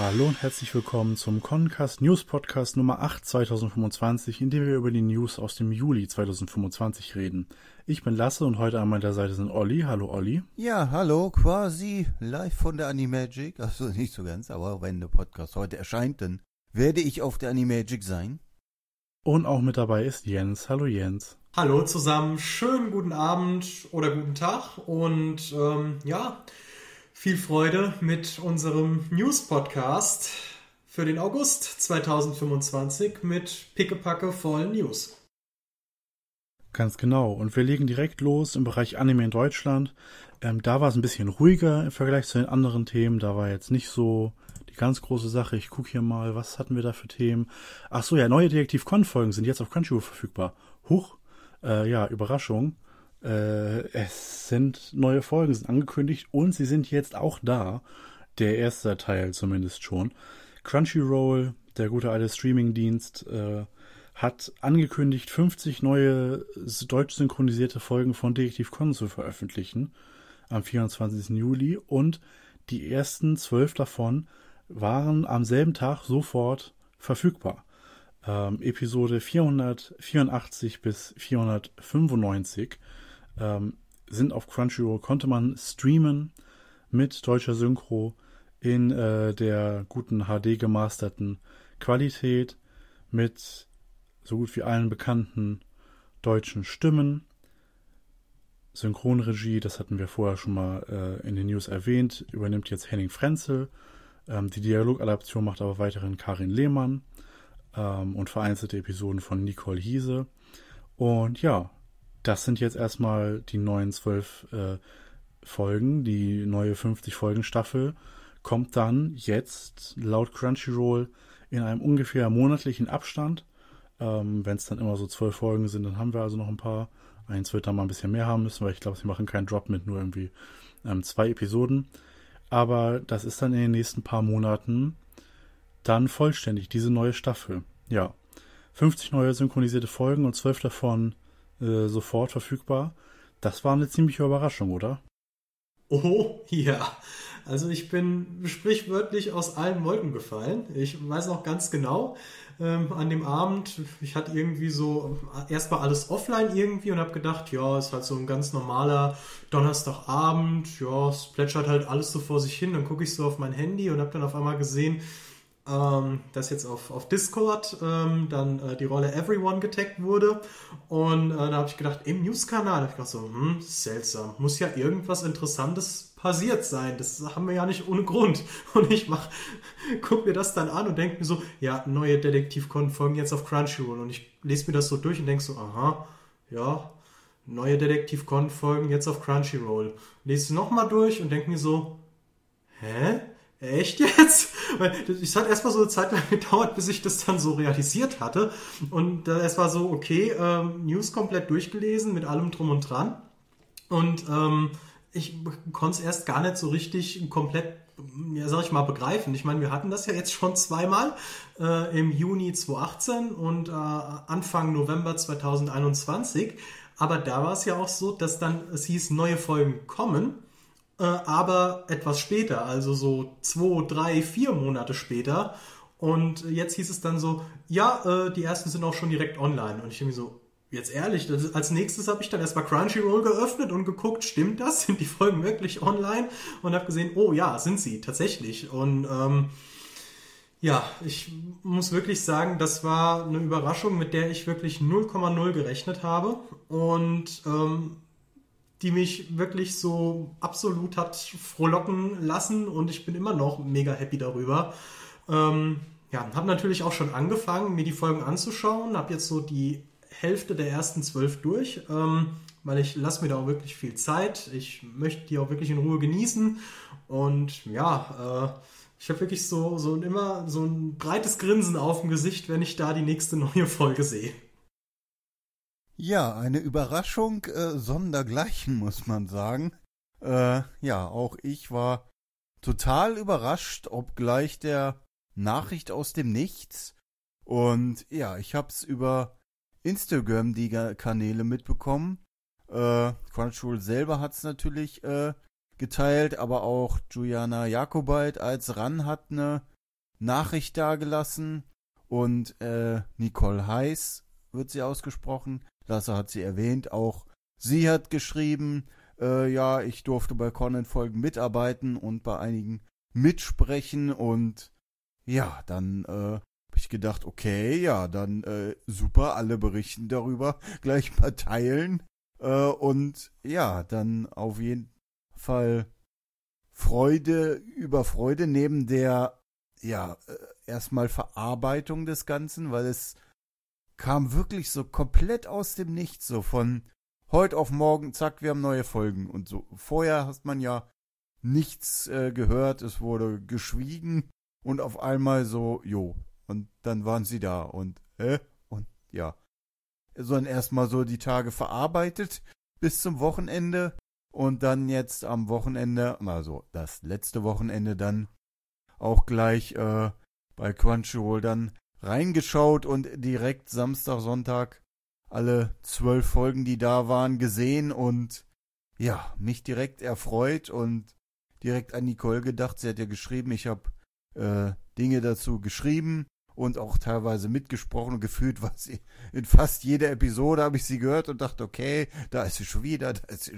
Hallo und herzlich willkommen zum Concast News Podcast Nummer 8 2025, in dem wir über die News aus dem Juli 2025 reden. Ich bin Lasse und heute an meiner Seite sind Olli. Hallo Olli. Ja, hallo, quasi live von der Animagic. Also nicht so ganz, aber wenn der Podcast heute erscheint, dann werde ich auf der Animagic sein. Und auch mit dabei ist Jens. Hallo Jens. Hallo zusammen, schönen guten Abend oder guten Tag und viel Freude mit unserem News-Podcast für den August 2025 mit pickepacke vollen News. Ganz genau. Und wir legen direkt los im Bereich Anime in Deutschland. Da war es ein bisschen ruhiger im Vergleich zu den anderen Themen. Da war jetzt nicht so die ganz große Sache. Ich gucke hier mal, was hatten wir da für Themen? Ach so, ja, neue Detektiv-Con-Folgen sind jetzt auf Crunchyroll verfügbar. Huch, Überraschung. Es sind neue Folgen, sind angekündigt und sie sind jetzt auch da. Der erste Teil zumindest schon. Crunchyroll, der gute alte Streaming-Dienst, hat angekündigt, 50 neue deutsch synchronisierte Folgen von Detektiv Conan zu veröffentlichen am 24. Juli und die ersten 12 davon waren am selben Tag sofort verfügbar. Episode 484 bis 495 sind auf Crunchyroll, konnte man streamen mit deutscher Synchro in der guten HD gemasterten Qualität mit so gut wie allen bekannten deutschen Stimmen. Synchronregie, das hatten wir vorher schon mal in den News erwähnt, übernimmt jetzt Henning Frenzel. Die Dialogadaption macht aber weiterhin Karin Lehmann und vereinzelte Episoden von Nicole Hiese. Und ja, das sind jetzt erstmal die neuen 12 Folgen. Die neue 50-Folgen-Staffel kommt dann jetzt laut Crunchyroll in einem ungefähr monatlichen Abstand. Wenn es dann immer so 12 Folgen sind, dann haben wir also noch ein paar. Eins wird dann mal ein bisschen mehr haben müssen, weil ich glaube, sie machen keinen Drop mit nur irgendwie 2 Episoden. Aber das ist dann in den nächsten paar Monaten dann vollständig, diese neue Staffel. Ja, 50 neue synchronisierte Folgen und 12 davon sofort verfügbar. Das war eine ziemliche Überraschung, oder? Oh, ja. Also ich bin sprichwörtlich aus allen Wolken gefallen. Ich weiß noch ganz genau, an dem Abend, ich hatte irgendwie so erstmal alles offline irgendwie und habe gedacht, ja, ist halt so ein ganz normaler Donnerstagabend, ja, es plätschert halt alles so vor sich hin. Dann gucke ich so auf mein Handy und habe dann auf einmal gesehen, dass jetzt auf Discord dann die Rolle Everyone getaggt wurde und da habe ich gedacht, im News-Kanal, habe ich gedacht so, seltsam, muss ja irgendwas Interessantes passiert sein, das haben wir ja nicht ohne Grund und ich guck mir das dann an und denke mir so, ja, neue Detektiv-Con-Folgen jetzt auf Crunchyroll und ich lese mir das so durch und denke so, aha, ja, neue Detektiv-Con-Folgen jetzt auf Crunchyroll, lese es nochmal durch und denke mir so, hä? Echt jetzt? Es hat erstmal so eine Zeit lang gedauert, bis ich das dann so realisiert hatte. Und es war so, okay, News komplett durchgelesen, mit allem drum und dran. Und ich konnte es erst gar nicht so richtig komplett, ja, sag ich mal, begreifen. Ich meine, wir hatten das ja jetzt schon zweimal im Juni 2018 und Anfang November 2021. Aber da war es ja auch so, dass dann es hieß, neue Folgen kommen. Aber etwas später, also so 2, 3, 4 Monate später. Und jetzt hieß es dann so, ja, die ersten sind auch schon direkt online. Und ich denke mir so, jetzt ehrlich, als nächstes habe ich dann erstmal Crunchyroll geöffnet und geguckt, stimmt das? Sind die Folgen wirklich online? Und habe gesehen, oh ja, sind sie, tatsächlich. Und ja, ich muss wirklich sagen, das war eine Überraschung, mit der ich wirklich 0,0 gerechnet habe. Und die mich wirklich so absolut hat frohlocken lassen und ich bin immer noch mega happy darüber. Habe natürlich auch schon angefangen, mir die Folgen anzuschauen, habe jetzt so die Hälfte der ersten 12 durch, weil ich lasse mir da auch wirklich viel Zeit. Ich möchte die auch wirklich in Ruhe genießen und ja, ich habe wirklich so immer so ein breites Grinsen auf dem Gesicht, wenn ich da die nächste neue Folge sehe. Ja, eine Überraschung sondergleichen, muss man sagen. Ja, auch ich war total überrascht, obgleich der Nachricht aus dem Nichts. Und ja, ich hab's über Instagram die Kanäle mitbekommen. Crunchyroll selber hat's natürlich geteilt, aber auch Juliana Jakobait als RAN hat eine Nachricht dagelassen und Nicole Heiß wird sie ausgesprochen. Lasse hat sie erwähnt. Auch sie hat geschrieben, ja, ich durfte bei Conan-Folgen mitarbeiten und bei einigen mitsprechen und ja, dann habe ich gedacht, okay, ja, dann super, alle berichten darüber, gleich mal teilen und ja, dann auf jeden Fall Freude über Freude neben der, ja, erstmal Verarbeitung des Ganzen, weil es kam wirklich so komplett aus dem Nichts, so von heute auf morgen, zack, wir haben neue Folgen und so. Vorher hat man ja nichts gehört, es wurde geschwiegen und auf einmal so, jo, und dann waren sie da und ja. Sondern erstmal so die Tage verarbeitet bis zum Wochenende und dann jetzt am Wochenende, also das letzte Wochenende dann auch gleich bei Crunchyroll dann reingeschaut und direkt Samstag, Sonntag alle 12 Folgen, die da waren, gesehen und ja, mich direkt erfreut und direkt an Nicole gedacht. Sie hat ja geschrieben, ich habe Dinge dazu geschrieben und auch teilweise mitgesprochen und gefühlt war sie in fast jeder Episode, habe ich sie gehört und dachte, okay, da ist sie schon wieder,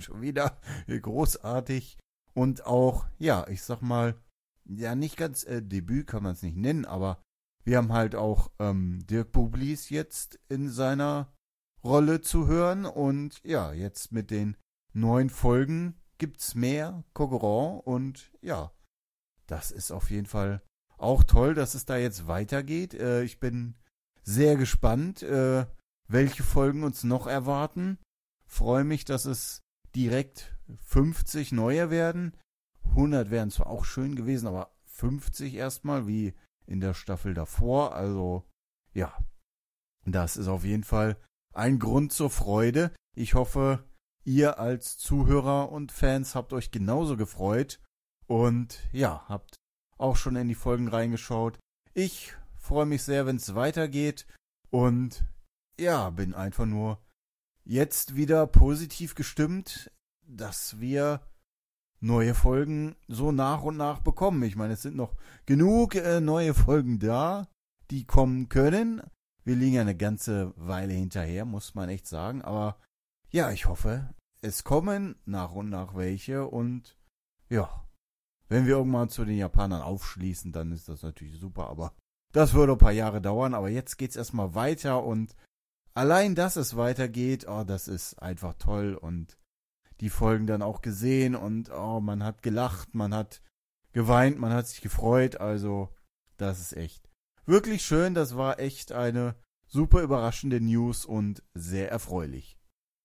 großartig und auch, ja, ich sag mal, ja, nicht ganz Debüt kann man es nicht nennen, aber wir haben halt auch Dirk Bublis jetzt in seiner Rolle zu hören und ja, jetzt mit den 9 Folgen gibt's mehr Cogeron und ja, das ist auf jeden Fall auch toll, dass es da jetzt weitergeht. Ich bin sehr gespannt, welche Folgen uns noch erwarten. Freue mich, dass es direkt 50 neue werden. 100 wären zwar auch schön gewesen, aber 50 erstmal, wie in der Staffel davor. Also, ja, das ist auf jeden Fall ein Grund zur Freude. Ich hoffe, ihr als Zuhörer und Fans habt euch genauso gefreut und ja, habt auch schon in die Folgen reingeschaut. Ich freue mich sehr, wenn es weitergeht und ja, bin einfach nur jetzt wieder positiv gestimmt, dass wir neue Folgen so nach und nach bekommen. Ich meine, es sind noch genug neue Folgen da, die kommen können. Wir liegen ja eine ganze Weile hinterher, muss man echt sagen. Aber ja, ich hoffe, es kommen nach und nach welche. Und ja, wenn wir irgendwann zu den Japanern aufschließen, dann ist das natürlich super. Aber das würde ein paar Jahre dauern. Aber jetzt geht's erstmal weiter. Und allein, dass es weitergeht, oh, das ist einfach toll. Und die Folgen dann auch gesehen. Und oh, man hat gelacht, man hat geweint, man hat sich gefreut. Also, das ist echt wirklich schön, das war echt eine super überraschende News und sehr erfreulich.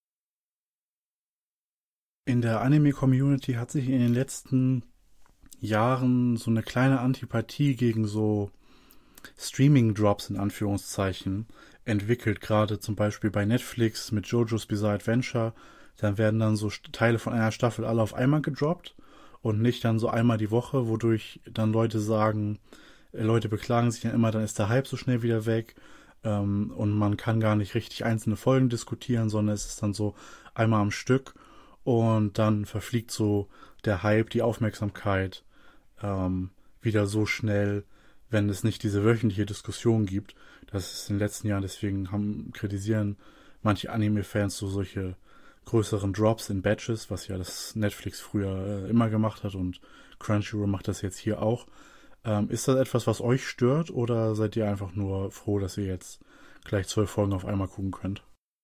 In der Anime-Community hat sich in den letzten Jahren so eine kleine Antipathie gegen so Streaming-Drops in Anführungszeichen entwickelt, gerade zum Beispiel bei Netflix mit JoJo's Bizarre Adventure. Dann werden dann so Teile von einer Staffel alle auf einmal gedroppt und nicht dann so einmal die Woche, wodurch dann Leute beklagen sich dann immer, dann ist der Hype so schnell wieder weg und man kann gar nicht richtig einzelne Folgen diskutieren, sondern es ist dann so einmal am Stück und dann verfliegt so der Hype, die Aufmerksamkeit wieder so schnell, wenn es nicht diese wöchentliche Diskussion gibt. Das ist in den letzten Jahren, deswegen kritisieren manche Anime-Fans so solche größeren Drops in Batches, was ja das Netflix früher immer gemacht hat und Crunchyroll macht das jetzt hier auch. Ist das etwas, was euch stört oder seid ihr einfach nur froh, dass ihr jetzt gleich 12 Folgen auf einmal gucken könnt?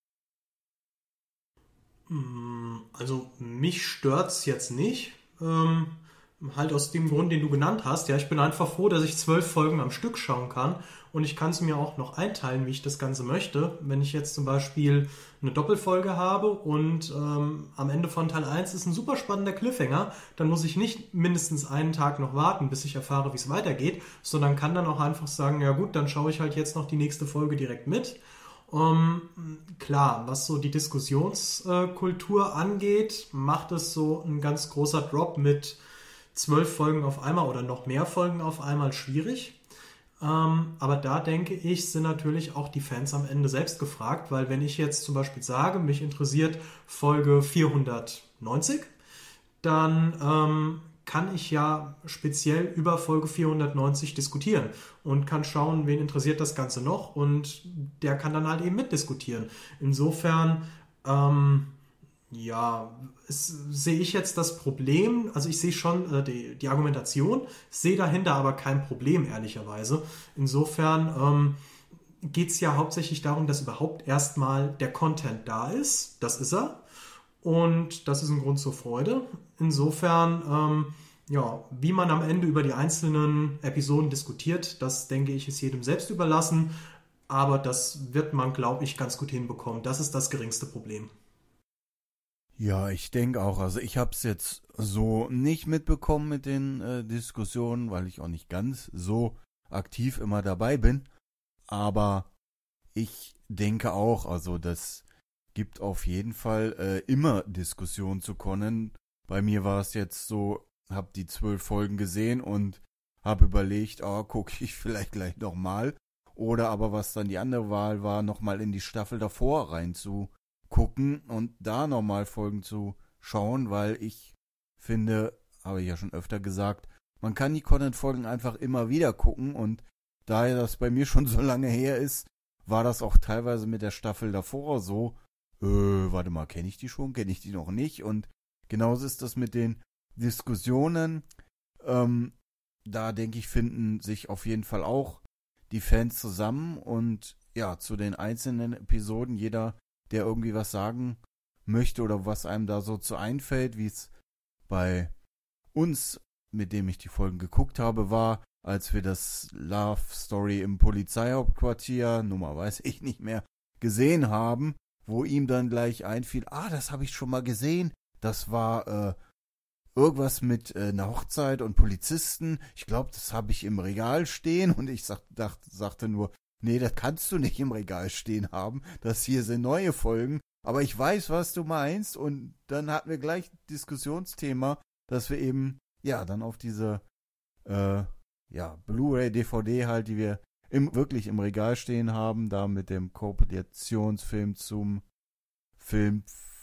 Also mich stört's jetzt nicht. Halt aus dem Grund, den du genannt hast. Ja, ich bin einfach froh, dass ich 12 Folgen am Stück schauen kann und ich kann es mir auch noch einteilen, wie ich das Ganze möchte. Wenn ich jetzt zum Beispiel eine Doppelfolge habe und am Ende von Teil 1 ist ein super spannender Cliffhanger, dann muss ich nicht mindestens einen Tag noch warten, bis ich erfahre, wie es weitergeht, sondern kann dann auch einfach sagen, ja gut, dann schaue ich halt jetzt noch die nächste Folge direkt mit. Klar, was so die Diskussionskultur angeht, macht es so ein ganz großer Drop mit 12 Folgen auf einmal oder noch mehr Folgen auf einmal schwierig. Aber da denke ich, sind natürlich auch die Fans am Ende selbst gefragt, weil wenn ich jetzt zum Beispiel sage, mich interessiert Folge 490, dann kann ich ja speziell über Folge 490 diskutieren und kann schauen, wen interessiert das Ganze noch und der kann dann halt eben mitdiskutieren. Insofern, sehe ich jetzt das Problem, also ich sehe schon die Argumentation, sehe dahinter aber kein Problem, ehrlicherweise. Insofern geht es ja hauptsächlich darum, dass überhaupt erstmal der Content da ist. Das ist er. Und das ist ein Grund zur Freude. Insofern, wie man am Ende über die einzelnen Episoden diskutiert, das denke ich, ist jedem selbst überlassen. Aber das wird man, glaube ich, ganz gut hinbekommen. Das ist das geringste Problem. Ja, ich denke auch. Also ich habe es jetzt so nicht mitbekommen mit den Diskussionen, weil ich auch nicht ganz so aktiv immer dabei bin. Aber ich denke auch, also das gibt auf jeden Fall immer Diskussionen zu Conan. Bei mir war es jetzt so, habe die 12 Folgen gesehen und habe überlegt, gucke ich vielleicht gleich nochmal. Oder aber was dann die andere Wahl war, nochmal in die Staffel davor reinzugucken und da nochmal Folgen zu schauen, weil ich finde, habe ich ja schon öfter gesagt, man kann die Conan-Folgen einfach immer wieder gucken und da das bei mir schon so lange her ist, war das auch teilweise mit der Staffel davor so, warte mal, kenne ich die schon, kenne ich die noch nicht? Und genauso ist das mit den Diskussionen. Da denke ich, finden sich auf jeden Fall auch die Fans zusammen und ja, zu den einzelnen Episoden, jeder, der irgendwie was sagen möchte oder was einem da so zu einfällt, wie es bei uns, mit dem ich die Folgen geguckt habe, war, als wir das Love Story im Polizeihauptquartier, Nummer weiß ich nicht mehr, gesehen haben, wo ihm dann gleich einfiel, das habe ich schon mal gesehen, das war irgendwas mit einer Hochzeit und Polizisten, ich glaube, das habe ich im Regal stehen und ich sagte nur, nee, das kannst du nicht im Regal stehen haben, das hier sind neue Folgen, aber ich weiß, was du meinst und dann hatten wir gleich Diskussionsthema, dass wir eben, ja, dann auf diese Blu-ray, DVD halt, die wir wirklich im Regal stehen haben, da mit dem Kompilationsfilm zum Film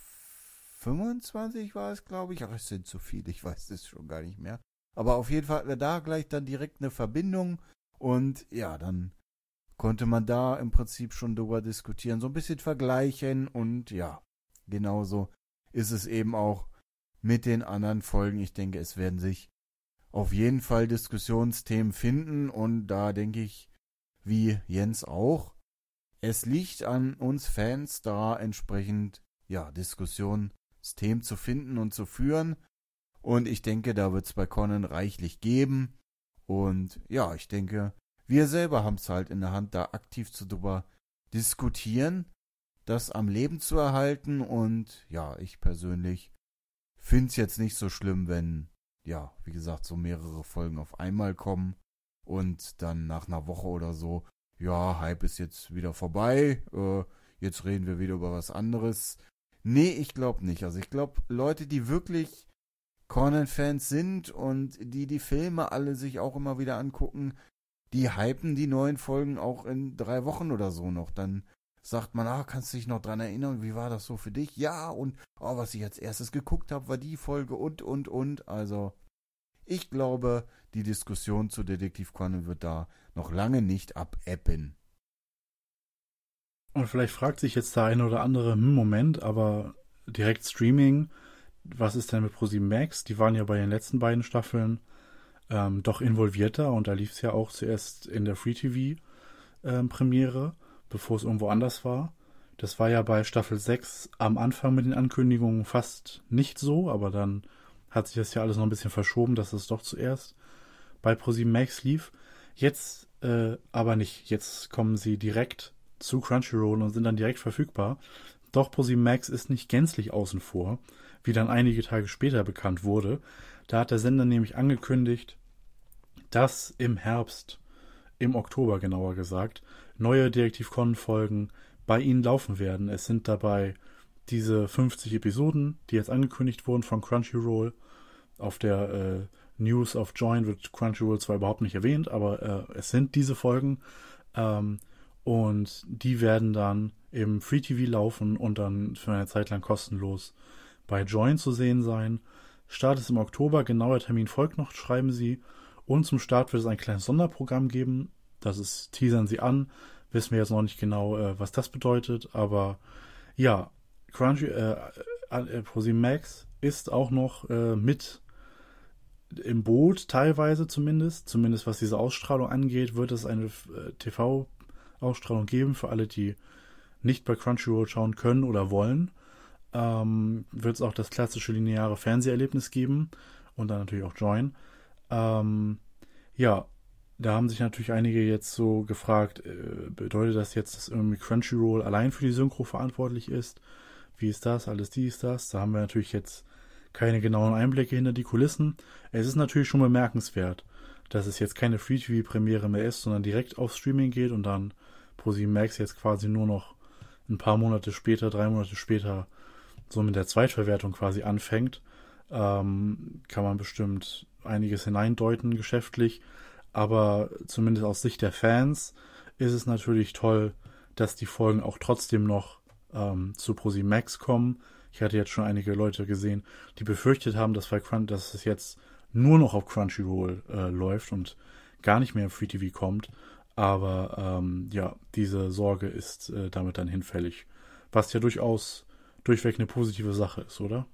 25 war es, glaube ich. Ach, es sind zu viele, ich weiß es schon gar nicht mehr. Aber auf jeden Fall hatten wir da gleich dann direkt eine Verbindung und ja, dann konnte man da im Prinzip schon drüber diskutieren, so ein bisschen vergleichen und ja, genauso ist es eben auch mit den anderen Folgen. Ich denke, es werden sich auf jeden Fall Diskussionsthemen finden und da denke ich, wie Jens auch, es liegt an uns Fans da entsprechend, ja, Diskussionsthemen zu finden und zu führen und ich denke, da wird es bei Conan reichlich geben und ja, ich denke, wir selber haben es halt in der Hand, da aktiv zu drüber diskutieren, das am Leben zu erhalten und ja, ich persönlich finde es jetzt nicht so schlimm, wenn ja, wie gesagt, so mehrere Folgen auf einmal kommen und dann nach einer Woche oder so, ja, Hype ist jetzt wieder vorbei, jetzt reden wir wieder über was anderes. Nee, ich glaube nicht. Also ich glaube, Leute, die wirklich Conan-Fans sind und die Filme alle sich auch immer wieder angucken, die hypen die neuen Folgen auch in 3 Wochen oder so noch. Dann sagt man, kannst du dich noch dran erinnern, wie war das so für dich? Ja, und was ich als erstes geguckt habe, war die Folge und. Also, ich glaube, die Diskussion zu Detektiv Conan wird da noch lange nicht abebben. Und vielleicht fragt sich jetzt der eine oder andere, Moment, aber direkt Streaming, was ist denn mit ProSieben Max? Die waren ja bei den letzten beiden Staffeln doch involvierter und da lief es ja auch zuerst in der Free-TV-Premiere, bevor es irgendwo anders war. Das war ja bei Staffel 6 am Anfang mit den Ankündigungen fast nicht so, aber dann hat sich das ja alles noch ein bisschen verschoben, dass es doch zuerst bei ProSieben Max lief. Jetzt aber nicht. Jetzt kommen sie direkt zu Crunchyroll und sind dann direkt verfügbar. Doch ProSieben Max ist nicht gänzlich außen vor, wie dann einige Tage später bekannt wurde. Da hat der Sender nämlich angekündigt, dass im Herbst, im Oktober genauer gesagt, neue Detektiv Conan-Folgen bei ihnen laufen werden. Es sind dabei diese 50 Episoden, die jetzt angekündigt wurden von Crunchyroll. Auf der News of Join wird Crunchyroll zwar überhaupt nicht erwähnt, aber es sind diese Folgen. Und die werden dann im Free TV laufen und dann für eine Zeit lang kostenlos bei Join zu sehen sein. Start ist im Oktober, genauer Termin folgt noch, schreiben sie. Und zum Start wird es ein kleines Sonderprogramm geben. Teasern sie an. Wissen wir jetzt noch nicht genau, was das bedeutet. Aber ja, ProSieben Max ist auch noch mit im Boot, teilweise zumindest was diese Ausstrahlung angeht, wird es eine TV-Ausstrahlung geben für alle, die nicht bei Crunchyroll schauen können oder wollen. Wird es auch das klassische lineare Fernseherlebnis geben und dann natürlich auch Join. Ja, da haben sich natürlich einige jetzt so gefragt, bedeutet das jetzt, dass irgendwie Crunchyroll allein für die Synchro verantwortlich ist? Wie ist das? Alles dies, das? Da haben wir natürlich jetzt keine genauen Einblicke hinter die Kulissen. Es ist natürlich schon bemerkenswert, dass es jetzt keine Free-TV-Premiere mehr ist, sondern direkt auf Streaming geht und dann ProSieben Max jetzt quasi nur noch ein paar Monate später, 3 Monate später, so mit der Zweitverwertung quasi anfängt. Kann man bestimmt einiges hineindeuten, geschäftlich. Aber zumindest aus Sicht der Fans ist es natürlich toll, dass die Folgen auch trotzdem noch zu ProSieben Max kommen. Ich hatte jetzt schon einige Leute gesehen, die befürchtet haben, dass es jetzt nur noch auf Crunchyroll läuft und gar nicht mehr im Free TV kommt. Aber ja, diese Sorge ist damit dann hinfällig. Was ja durchweg eine positive Sache ist, oder?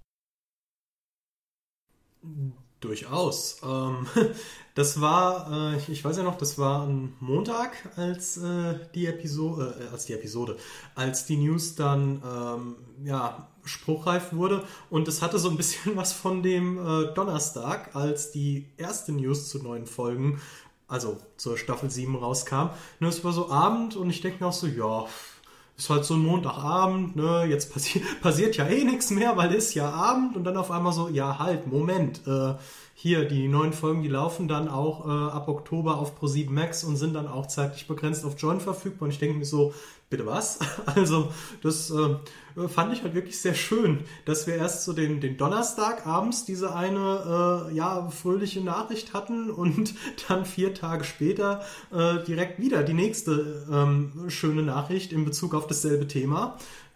Durchaus. Das war, ich weiß ja noch, das war ein Montag, als die News dann spruchreif wurde. Und es hatte so ein bisschen was von dem Donnerstag, als die erste News zu neuen Folgen, also zur Staffel 7 rauskam. Und es war so Abend und ich denke mir auch so, ja, ist halt so ein Montagabend, ne, jetzt passiert ja eh nichts mehr, weil es ist ja Abend und dann auf einmal so, ja halt, Moment, hier, die neuen Folgen, die laufen dann auch ab Oktober auf ProSieben Max und sind dann auch zeitlich begrenzt auf Join verfügbar und ich denke mir so, bitte was? Also das fand ich halt wirklich sehr schön, dass wir erst so den Donnerstag abends diese eine fröhliche Nachricht hatten und dann 4 Tage später direkt wieder die nächste schöne Nachricht in Bezug auf dasselbe Thema.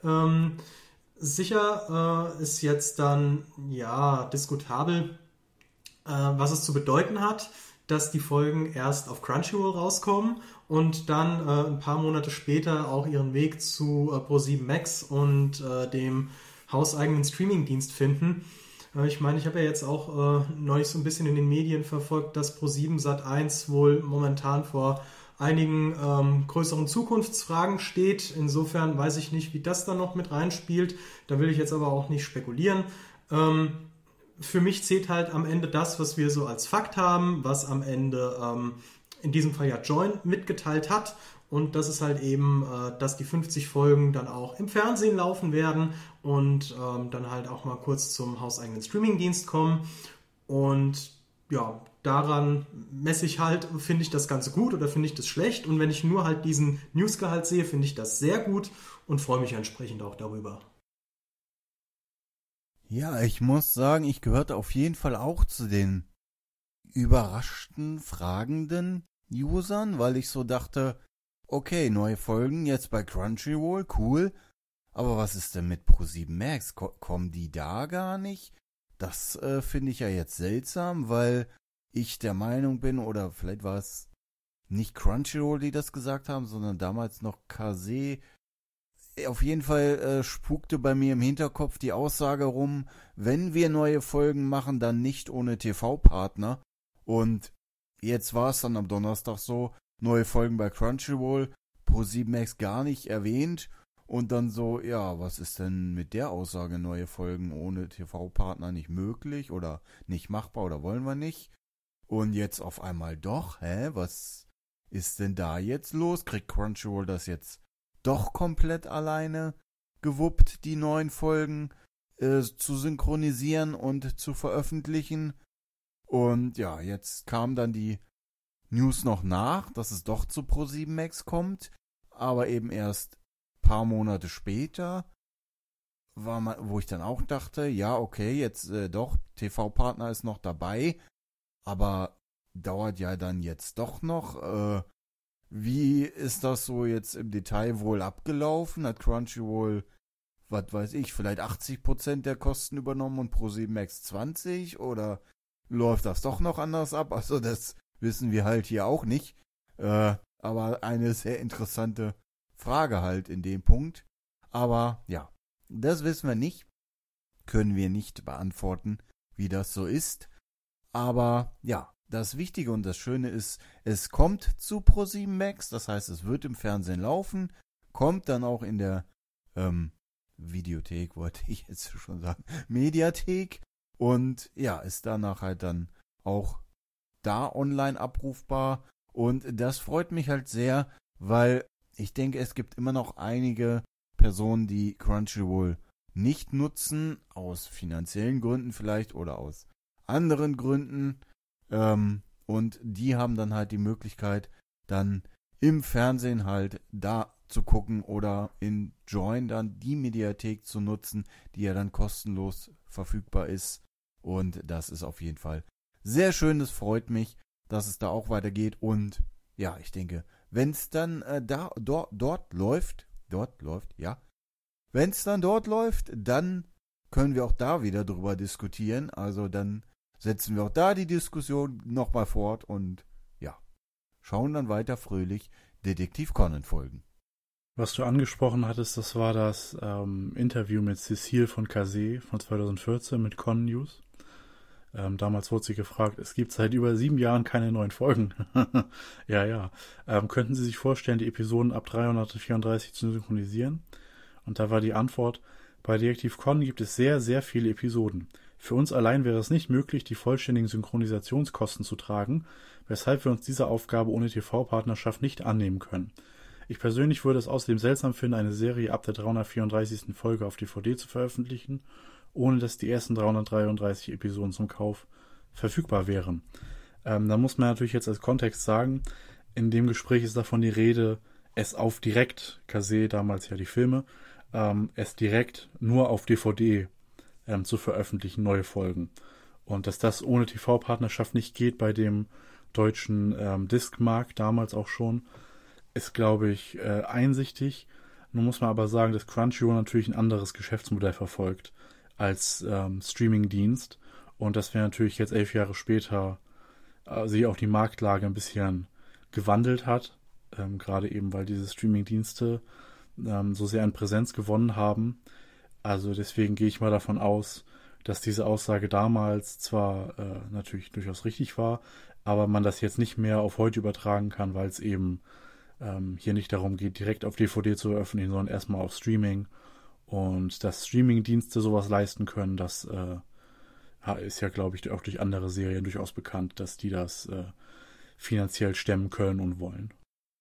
Sicher ist jetzt dann diskutabel, was es zu bedeuten hat, dass die Folgen erst auf Crunchyroll rauskommen und dann ein paar Monate später auch ihren Weg zu ProSieben Max und dem hauseigenen Streamingdienst finden. Ich meine, ich habe ja jetzt auch neulich so ein bisschen in den Medien verfolgt, dass ProSieben Sat.1 wohl momentan vor einigen größeren Zukunftsfragen steht. Insofern weiß ich nicht, wie das dann noch mit reinspielt. Da will ich jetzt aber auch nicht spekulieren. Für mich zählt halt am Ende das, was wir so als Fakt haben, was am Ende in diesem Fall ja Join mitgeteilt hat. Und das ist halt eben, dass die 50 Folgen dann auch im Fernsehen laufen werden und dann halt auch mal kurz zum hauseigenen Streamingdienst kommen. Und ja, daran messe ich halt, finde ich das Ganze gut oder finde ich das schlecht. Und wenn ich nur halt diesen Newsgehalt sehe, finde ich das sehr gut und freue mich entsprechend auch darüber. Ja, ich muss sagen, ich gehörte auf jeden Fall auch zu den überraschten, fragenden Usern, weil ich so dachte, okay, neue Folgen jetzt bei Crunchyroll, cool, aber was ist denn mit ProSieben Max? Kommen die da gar nicht? Das finde ich ja jetzt seltsam, weil ich der Meinung bin, oder vielleicht war es nicht Crunchyroll, die das gesagt haben, sondern damals noch Kase. Auf jeden Fall spukte bei mir im Hinterkopf die Aussage rum, wenn wir neue Folgen machen, dann nicht ohne TV-Partner. Und jetzt war es dann am Donnerstag so, neue Folgen bei Crunchyroll, ProSieben Max gar nicht erwähnt. Und dann so, ja, was ist denn mit der Aussage, neue Folgen ohne TV-Partner nicht möglich oder nicht machbar oder wollen wir nicht? Und jetzt auf einmal doch, was ist denn da jetzt los? Kriegt Crunchyroll das jetzt doch komplett alleine gewuppt, die neuen Folgen zu synchronisieren und zu veröffentlichen? Und ja, jetzt kam dann die News noch nach, dass es doch zu ProSieben Max kommt, aber eben erst ein paar Monate später, wo ich dann auch dachte, ja, okay, jetzt doch, TV-Partner ist noch dabei, aber dauert ja dann jetzt doch noch. Wie ist das so jetzt im Detail wohl abgelaufen? Hat Crunchyroll was weiß ich, vielleicht 80% der Kosten übernommen und ProSieben Max 20 oder läuft das doch noch anders ab? Also das wissen wir halt hier auch nicht. Aber eine sehr interessante Frage halt in dem Punkt. Aber ja, das wissen wir nicht. Können wir nicht beantworten, wie das so ist. Aber ja, das Wichtige und das Schöne ist, es kommt zu ProSieben Max. Das heißt, es wird im Fernsehen laufen. Kommt dann auch in der Videothek, wollte ich jetzt schon sagen, Mediathek. Und ja, ist danach halt dann auch da online abrufbar. Und das freut mich halt sehr, weil ich denke, es gibt immer noch einige Personen, die Crunchyroll nicht nutzen, aus finanziellen Gründen vielleicht oder aus anderen Gründen. Und die haben dann halt die Möglichkeit, dann im Fernsehen halt da zu gucken oder in Join dann die Mediathek zu nutzen, die ja dann kostenlos verfügbar ist. Und das ist auf jeden Fall sehr schön, das freut mich, dass es da auch weitergeht. Und ja, ich denke, wenn es dann dort läuft, ja, wenn es dann dort läuft, dann können wir auch da wieder drüber diskutieren. Also dann setzen wir auch da die Diskussion nochmal fort und ja, schauen dann weiter fröhlich Detektiv Conan Folgen. Was du angesprochen hattest, das war das Interview mit Cecile von Kase von 2014 mit Con News. Damals wurde sie gefragt, es gibt seit über 7 Jahren keine neuen Folgen. Ja. Könnten Sie sich vorstellen, die Episoden ab 334 zu synchronisieren? Und da war die Antwort, bei Detektiv Conan gibt es sehr, sehr viele Episoden. Für uns allein wäre es nicht möglich, die vollständigen Synchronisationskosten zu tragen, weshalb wir uns diese Aufgabe ohne TV-Partnerschaft nicht annehmen können. Ich persönlich würde es außerdem seltsam finden, eine Serie ab der 334. Folge auf DVD zu veröffentlichen, ohne dass die ersten 333 Episoden zum Kauf verfügbar wären. Da muss man natürlich jetzt als Kontext sagen, in dem Gespräch ist davon die Rede, es auf direkt, Kase, damals ja die Filme, es direkt nur auf DVD zu veröffentlichen, neue Folgen. Und dass das ohne TV-Partnerschaft nicht geht bei dem deutschen Discmarkt, damals auch schon, ist, glaube ich, einsichtig. Nun muss man aber sagen, dass Crunchyroll natürlich ein anderes Geschäftsmodell verfolgt als Streaming-Dienst und dass wir natürlich jetzt 11 Jahre später sich auch die Marktlage ein bisschen gewandelt hat, gerade eben, weil diese Streaming-Dienste so sehr an Präsenz gewonnen haben. Also deswegen gehe ich mal davon aus, dass diese Aussage damals zwar natürlich durchaus richtig war, aber man das jetzt nicht mehr auf heute übertragen kann, weil es eben hier nicht darum geht, direkt auf DVD zu veröffentlichen, sondern erstmal auf Streaming. Und dass Streaming-Dienste sowas leisten können, das ist ja, glaube ich, auch durch andere Serien durchaus bekannt, dass die das finanziell stemmen können und wollen.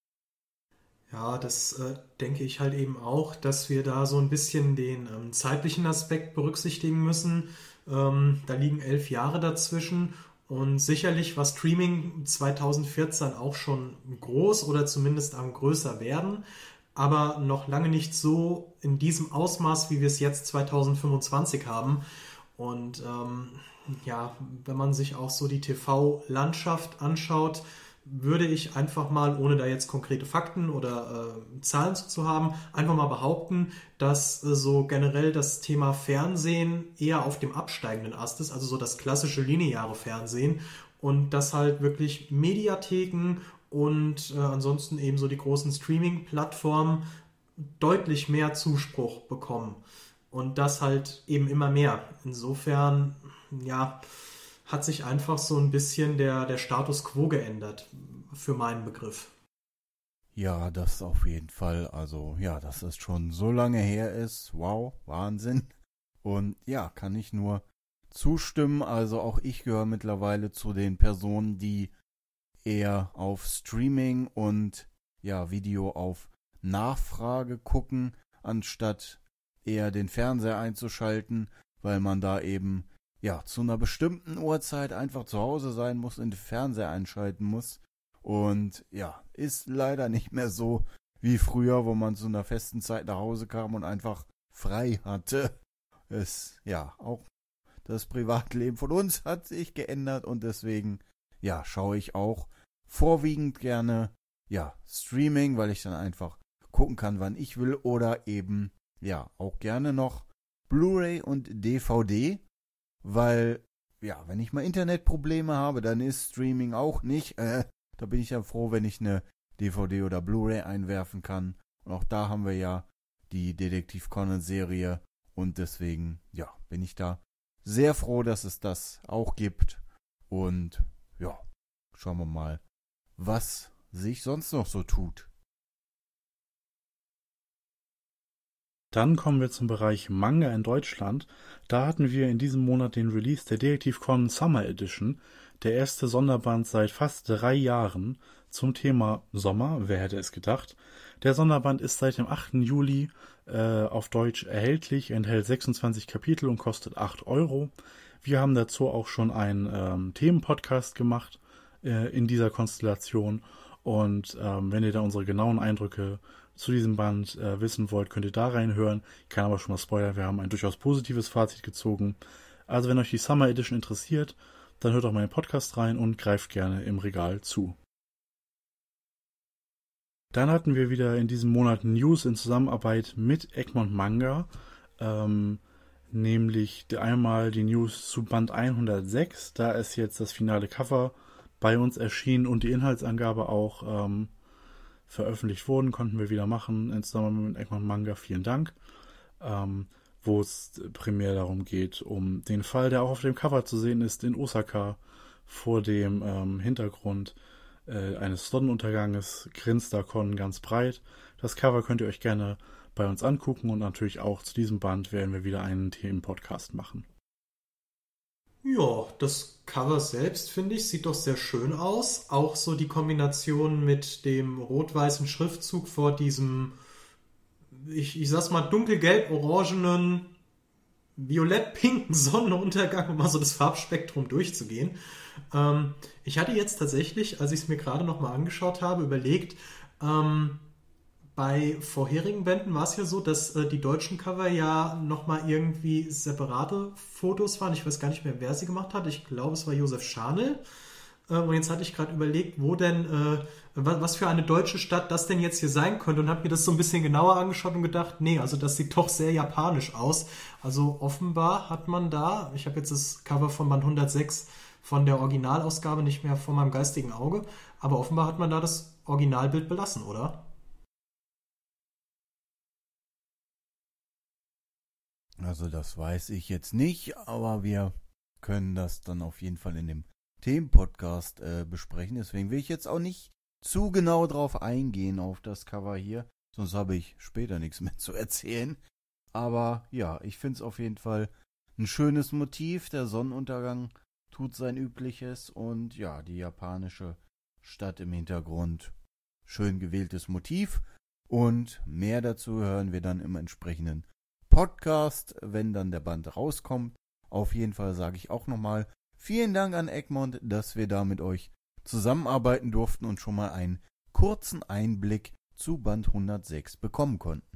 Ja, das denke ich halt eben auch, dass wir da so ein bisschen den zeitlichen Aspekt berücksichtigen müssen. Da liegen 11 Jahre dazwischen und sicherlich war Streaming 2014 auch schon groß oder zumindest am größer werden, aber noch lange nicht so in diesem Ausmaß, wie wir es jetzt 2025 haben. Und ja, wenn man sich auch so die TV-Landschaft anschaut, würde ich einfach mal, ohne da jetzt konkrete Fakten oder Zahlen zu haben, einfach mal behaupten, dass so generell das Thema Fernsehen eher auf dem absteigenden Ast ist, also so das klassische lineare Fernsehen und dass halt wirklich Mediatheken und ansonsten eben so die großen Streaming-Plattformen deutlich mehr Zuspruch bekommen und das halt eben immer mehr. Insofern, ja, hat sich einfach so ein bisschen der Status quo geändert, für meinen Begriff. Ja, das auf jeden Fall. Also ja, dass es schon so lange her ist. Wow, Wahnsinn. Und ja, kann ich nur zustimmen. Also auch ich gehöre mittlerweile zu den Personen, die eher auf Streaming und ja, Video auf Nachfrage gucken, anstatt eher den Fernseher einzuschalten, weil man da eben ja, zu einer bestimmten Uhrzeit einfach zu Hause sein muss, in den Fernseher einschalten muss. Und ja, ist leider nicht mehr so wie früher, wo man zu einer festen Zeit nach Hause kam und einfach frei hatte. Ja, auch das Privatleben von uns hat sich geändert und deswegen, ja, schaue ich auch vorwiegend gerne, ja, Streaming, weil ich dann einfach gucken kann, wann ich will oder eben ja, auch gerne noch Blu-ray und DVD, weil, ja, wenn ich mal Internetprobleme habe, dann ist Streaming auch nicht. Da bin ich ja froh, wenn ich eine DVD oder Blu-ray einwerfen kann. Und auch da haben wir ja die Detektiv Conan-Serie und deswegen, ja, bin ich da sehr froh, dass es das auch gibt. Und ja, schauen wir mal, was sich sonst noch so tut. Dann kommen wir zum Bereich Manga in Deutschland. Da hatten wir in diesem Monat den Release der Detective Conan Summer Edition, der erste Sonderband seit fast 3 Jahren zum Thema Sommer, wer hätte es gedacht. Der Sonderband ist seit dem 8. Juli auf Deutsch erhältlich, enthält 26 Kapitel und kostet 8 Euro. Wir haben dazu auch schon einen Themenpodcast gemacht in dieser Konstellation und wenn ihr da unsere genauen Eindrücke zu diesem Band wissen wollt, könnt ihr da reinhören. Ich kann aber schon mal spoilern, wir haben ein durchaus positives Fazit gezogen. Also wenn euch die Summer Edition interessiert, dann hört auch meinen Podcast rein und greift gerne im Regal zu. Dann hatten wir wieder in diesem Monat News in Zusammenarbeit mit Egmont Manga, nämlich einmal die News zu Band 106, da ist jetzt das finale Cover bei uns erschienen und die Inhaltsangabe auch veröffentlicht wurden, konnten wir wieder machen in Zusammenarbeit mit Egmont Manga, vielen Dank, wo es primär darum geht, um den Fall, der auch auf dem Cover zu sehen ist, in Osaka vor dem Hintergrund eines Sonnenunterganges, grinst da Conan ganz breit. Das Cover könnt ihr euch gerne bei uns angucken und natürlich auch zu diesem Band werden wir wieder einen Themenpodcast machen. Ja, das Cover selbst, finde ich, sieht doch sehr schön aus. Auch so die Kombination mit dem rot-weißen Schriftzug vor diesem, ich sag's mal, dunkelgelb-orangenen, violett-pinken Sonnenuntergang, um mal so das Farbspektrum durchzugehen. Ich hatte jetzt tatsächlich, als ich es mir gerade nochmal angeschaut habe, überlegt, bei vorherigen Bänden war es ja so, dass die deutschen Cover ja nochmal irgendwie separate Fotos waren. Ich weiß gar nicht mehr, wer sie gemacht hat. Ich glaube, es war Josef Scharnel. Und jetzt hatte ich gerade überlegt, wo denn, was für eine deutsche Stadt das denn jetzt hier sein könnte und habe mir das so ein bisschen genauer angeschaut und gedacht, nee, also das sieht doch sehr japanisch aus. Also offenbar hat man da, ich habe jetzt das Cover von Band 106 von der Originalausgabe nicht mehr vor meinem geistigen Auge, aber offenbar hat man da das Originalbild belassen, oder? Also das weiß ich jetzt nicht, aber wir können das dann auf jeden Fall in dem Themenpodcast besprechen. Deswegen will ich jetzt auch nicht zu genau drauf eingehen auf das Cover hier, sonst habe ich später nichts mehr zu erzählen. Aber ja, ich finde es auf jeden Fall ein schönes Motiv. Der Sonnenuntergang tut sein Übliches und ja, die japanische Stadt im Hintergrund. Schön gewähltes Motiv und mehr dazu hören wir dann im entsprechenden Podcast, wenn dann der Band rauskommt. Auf jeden Fall sage ich auch nochmal vielen Dank an Egmont, dass wir da mit euch zusammenarbeiten durften und schon mal einen kurzen Einblick zu Band 106 bekommen konnten.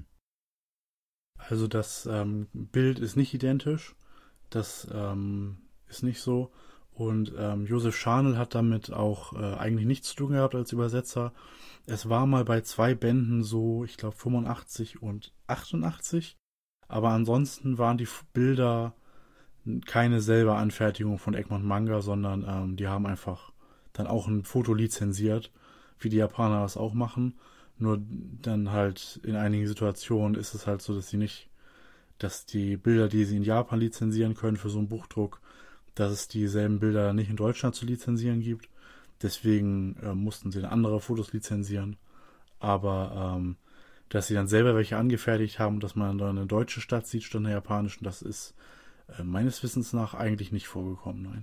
Also das Bild ist nicht identisch, das ist nicht so. Und Josef Scharnel hat damit auch eigentlich nichts zu tun gehabt als Übersetzer. Es war mal bei 2 Bänden so, ich glaube 85 und 88. Aber ansonsten waren die Bilder keine selber Anfertigung von Egmont Manga, sondern die haben einfach dann auch ein Foto lizenziert, wie die Japaner das auch machen. Nur dann halt in einigen Situationen ist es halt so, dass die Bilder, die sie in Japan lizenzieren können für so einen Buchdruck, dass es dieselben Bilder nicht in Deutschland zu lizenzieren gibt. Deswegen mussten sie dann andere Fotos lizenzieren. Aber dass sie dann selber welche angefertigt haben, dass man dann eine deutsche Stadt sieht statt einer japanischen, das ist meines Wissens nach eigentlich nicht vorgekommen, nein.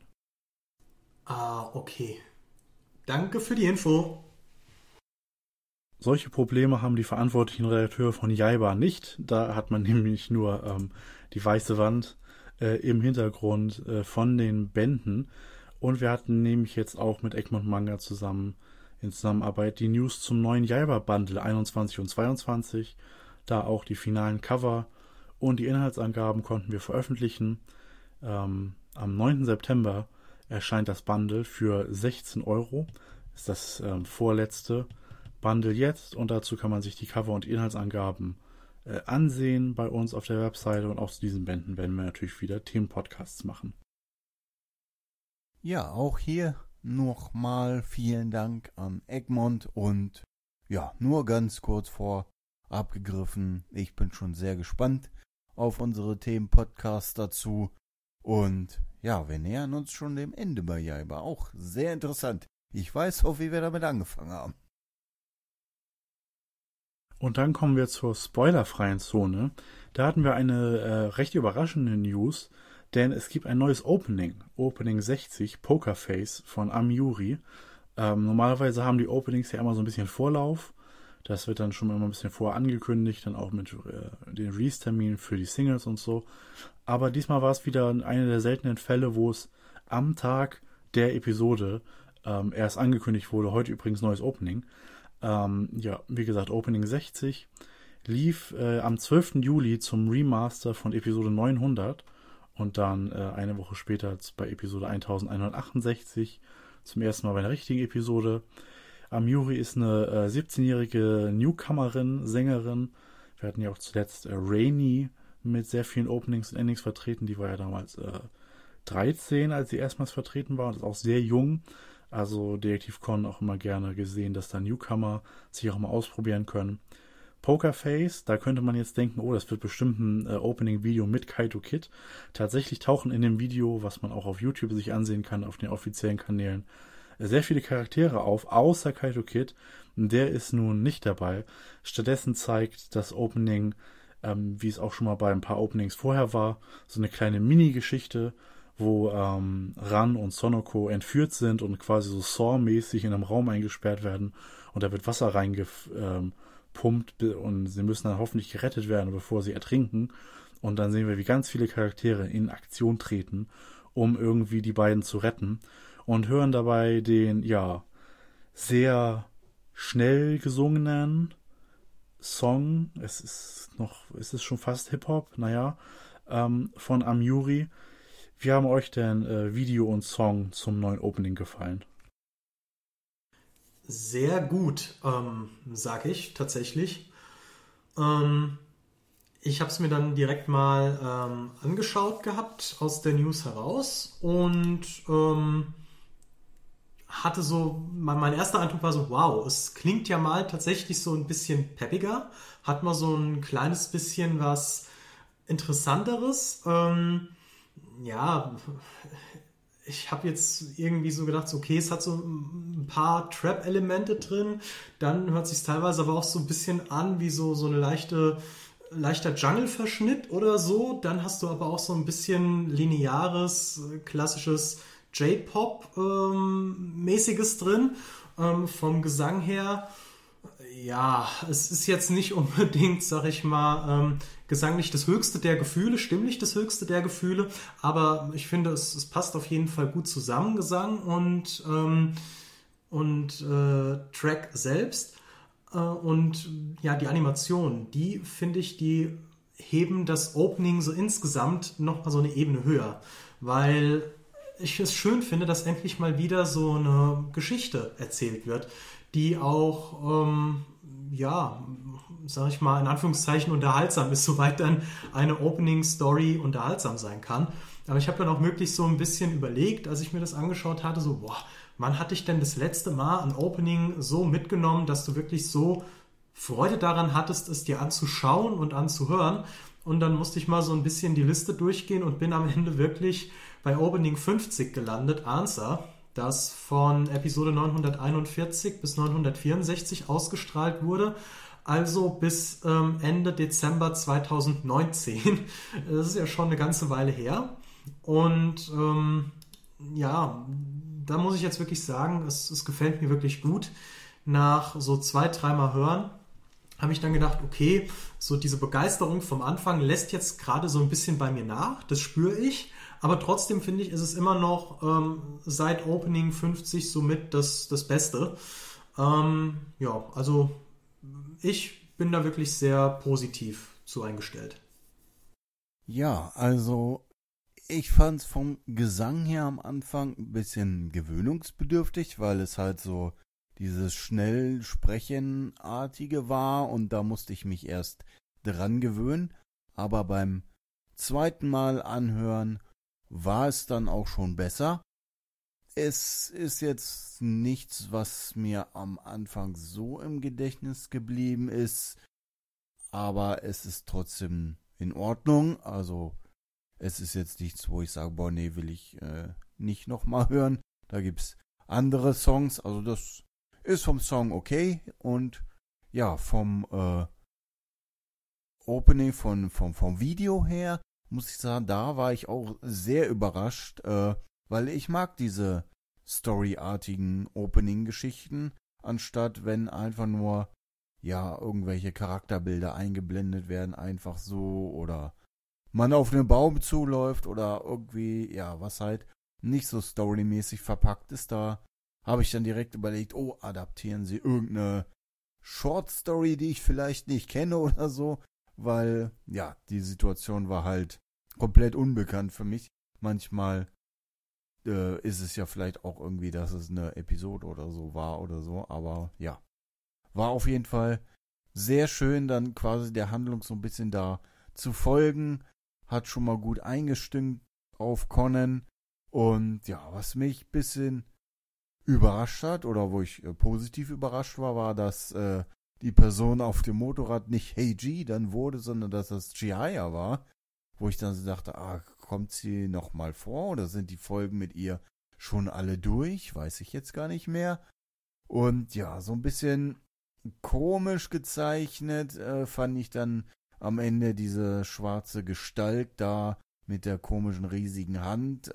Ah, okay. Danke für die Info. Solche Probleme haben die verantwortlichen Redakteure von Jaiba nicht. Da hat man nämlich nur die weiße Wand im Hintergrund von den Bänden. Und wir hatten nämlich jetzt auch mit Egmont Manga in Zusammenarbeit die News zum neuen Jaiba-Bundle 21 und 22. Da auch die finalen Cover und die Inhaltsangaben konnten wir veröffentlichen. Am 9. September erscheint das Bundle für 16 Euro. Ist das vorletzte Bundle jetzt und dazu kann man sich die Cover und Inhaltsangaben ansehen bei uns auf der Webseite und auch zu diesen Bänden werden wir natürlich wieder Themenpodcasts machen. Ja, auch hier nochmal vielen Dank an Egmont und ja, nur ganz kurz vor abgegriffen. Ich bin schon sehr gespannt auf unsere Themenpodcasts dazu und ja, wir nähern uns schon dem Ende bei Jaiba. Auch sehr interessant. Ich weiß auch, wie wir damit angefangen haben. Und dann kommen wir zur spoilerfreien Zone. Da hatten wir eine recht überraschende News, denn es gibt ein neues Opening. Opening 60, Pokerface von Amyuri. Normalerweise haben die Openings ja immer so ein bisschen Vorlauf. Das wird dann schon immer ein bisschen vorher angekündigt, dann auch mit den Release-Terminen für die Singles und so. Aber diesmal war es wieder einer der seltenen Fälle, wo es am Tag der Episode erst angekündigt wurde. Heute übrigens neues Opening. Wie gesagt, Opening 60 lief am 12. Juli zum Remaster von Episode 900 und dann eine Woche später bei Episode 1168 zum ersten Mal bei einer richtigen Episode. Amyuri ist eine 17-jährige Newcomerin, Sängerin. Wir hatten ja auch zuletzt Rainy mit sehr vielen Openings und Endings vertreten. Die war ja damals 13, als sie erstmals vertreten war und ist auch sehr jung. Also Detektiv Con auch immer gerne gesehen, dass da Newcomer sich auch mal ausprobieren können. Pokerface, da könnte man jetzt denken, oh, das wird bestimmt ein Opening-Video mit Kaito Kid. Tatsächlich tauchen in dem Video, was man auch auf YouTube sich ansehen kann, auf den offiziellen Kanälen, sehr viele Charaktere auf, außer Kaito Kid. Der ist nun nicht dabei. Stattdessen zeigt das Opening, wie es auch schon mal bei ein paar Openings vorher war, so eine kleine Mini-Geschichte, wo Ran und Sonoko entführt sind und quasi so Saw-mäßig in einem Raum eingesperrt werden. Und da wird Wasser reingepumpt und sie müssen dann hoffentlich gerettet werden, bevor sie ertrinken. Und dann sehen wir, wie ganz viele Charaktere in Aktion treten, um irgendwie die beiden zu retten. Und hören dabei den, sehr schnell gesungenen Song, es ist schon fast Hip-Hop, von Amyuri. Wie haben euch denn Video und Song zum neuen Opening gefallen? Sehr gut, sag ich tatsächlich. Ich habe es mir dann direkt mal angeschaut gehabt aus der News heraus und hatte so, mein erster Eindruck war so, wow, es klingt ja mal tatsächlich so ein bisschen peppiger, hat mal so ein kleines bisschen was Interessanteres. Ich habe jetzt irgendwie so gedacht, okay, es hat so ein paar Trap-Elemente drin, dann hört sich teilweise aber auch so ein bisschen an wie so eine leichter Jungle-Verschnitt oder so, dann hast du aber auch so ein bisschen lineares, klassisches J-Pop-mäßiges drin, vom Gesang her. Ja, es ist jetzt nicht unbedingt, sag ich mal, gesanglich das höchste der Gefühle, stimmlich das höchste der Gefühle, aber ich finde, es passt auf jeden Fall gut zusammen, Gesang und Track selbst. Und ja, die Animationen, die finde ich, die heben das Opening so insgesamt nochmal so eine Ebene höher, weil ich es schön finde, dass endlich mal wieder so eine Geschichte erzählt wird, die auch, sag ich mal, in Anführungszeichen unterhaltsam ist, soweit dann eine Opening-Story unterhaltsam sein kann. Aber ich habe dann auch wirklich so ein bisschen überlegt, als ich mir das angeschaut hatte, so, wann hatte ich denn das letzte Mal ein Opening so mitgenommen, dass du wirklich so Freude daran hattest, es dir anzuschauen und anzuhören? Und dann musste ich mal so ein bisschen die Liste durchgehen und bin am Ende wirklich bei Opening 50 gelandet, Answer, das von Episode 941 bis 964 ausgestrahlt wurde, also bis Ende Dezember 2019. Das ist ja schon eine ganze Weile her. Und da muss ich jetzt wirklich sagen, es gefällt mir wirklich gut. Nach so 2-3 Mal hören habe ich dann gedacht, okay, so diese Begeisterung vom Anfang lässt jetzt gerade so ein bisschen bei mir nach, das spüre ich. Aber trotzdem finde ich, ist es immer noch seit Opening 50 somit das Beste. Also ich bin da wirklich sehr positiv zu eingestellt. Ja, also ich fand es vom Gesang her am Anfang ein bisschen gewöhnungsbedürftig, weil es halt so dieses schnell Sprechenartige war und da musste ich mich erst dran gewöhnen, aber beim zweiten Mal anhören war es dann auch schon besser. Es ist jetzt nichts, was mir am Anfang so im Gedächtnis geblieben ist, aber es ist trotzdem in Ordnung. Also es ist jetzt nichts, wo ich sage, boah, nee, will ich nicht nochmal hören. Da gibt's andere Songs, also das ist vom Song okay und ja, vom Opening, vom Video her, muss ich sagen, da war ich auch sehr überrascht, weil ich mag diese storyartigen Opening-Geschichten, anstatt wenn einfach nur, ja, irgendwelche Charakterbilder eingeblendet werden, einfach so, oder man auf einen Baum zuläuft oder irgendwie, ja, was halt nicht so storymäßig verpackt ist. Da habe ich dann direkt überlegt, oh, adaptieren sie irgendeine Short Story, die ich vielleicht nicht kenne oder so, weil, ja, die Situation war halt komplett unbekannt für mich. Manchmal ist es ja vielleicht auch irgendwie, dass es eine Episode oder so war oder so, aber ja, war auf jeden Fall sehr schön, dann quasi der Handlung so ein bisschen da zu folgen, hat schon mal gut eingestimmt auf Conan und ja, was mich ein bisschen überrascht hat oder wo ich positiv überrascht war, dass die Person auf dem Motorrad nicht Heiji dann wurde, sondern dass das Chihaya war, wo ich dann so dachte, kommt sie nochmal vor oder sind die Folgen mit ihr schon alle durch? Weiß ich jetzt gar nicht mehr. Und ja, so ein bisschen komisch gezeichnet fand ich dann am Ende diese schwarze Gestalt da mit der komischen riesigen Hand.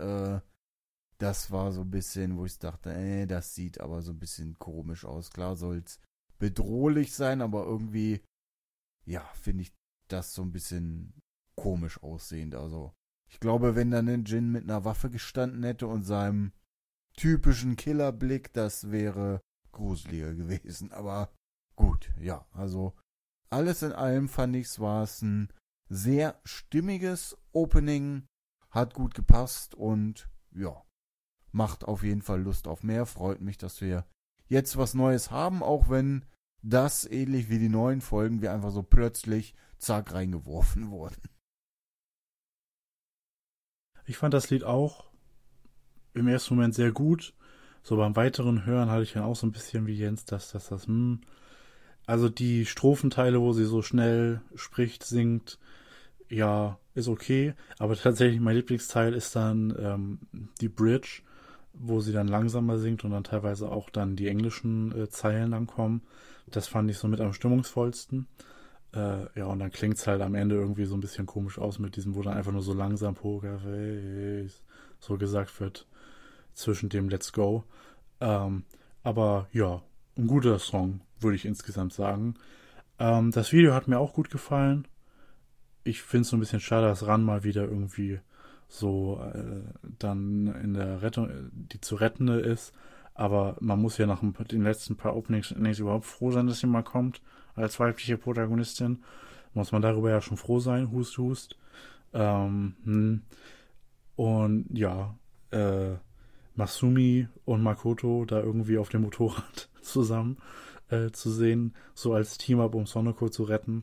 Das war so ein bisschen, wo ich dachte, das sieht aber so ein bisschen komisch aus. Klar soll's bedrohlich sein, aber irgendwie, ja, finde ich das so ein bisschen komisch aussehend. Also, ich glaube, wenn dann ein Jin mit einer Waffe gestanden hätte und seinem typischen Killerblick, das wäre gruseliger gewesen. Aber gut, ja, also alles in allem fand ich, war es ein sehr stimmiges Opening, hat gut gepasst und ja, macht auf jeden Fall Lust auf mehr. Freut mich, dass wir jetzt was Neues haben, auch wenn das, ähnlich wie die neuen Folgen, wir einfach so plötzlich zack reingeworfen wurden. Ich fand das Lied auch im ersten Moment sehr gut. So beim weiteren Hören hatte ich dann auch so ein bisschen wie Jens, Also die Strophenteile, wo sie so schnell spricht, singt, ja, ist okay. Aber tatsächlich mein Lieblingsteil ist dann die Bridge, wo sie dann langsamer singt und dann teilweise auch dann die englischen Zeilen dann kommen. Das fand ich so mit am stimmungsvollsten. Ja, und dann klingt es halt am Ende irgendwie so ein bisschen komisch aus mit diesem, wo dann einfach nur so langsam Pokerface so gesagt wird zwischen dem Let's Go. Aber ja, ein guter Song, würde ich insgesamt sagen. Das Video hat mir auch gut gefallen. Ich finde es so ein bisschen schade, dass Ran mal wieder irgendwie so dann in der Rettung, die zu rettende ist. Aber man muss ja nach den letzten paar Openings überhaupt froh sein, dass sie mal kommt. Als weibliche Protagonistin muss man darüber ja schon froh sein. Hust, hust. Und ja, Masumi und Makoto da irgendwie auf dem Motorrad zusammen zu sehen, so als Team-Up, um Sonoko zu retten.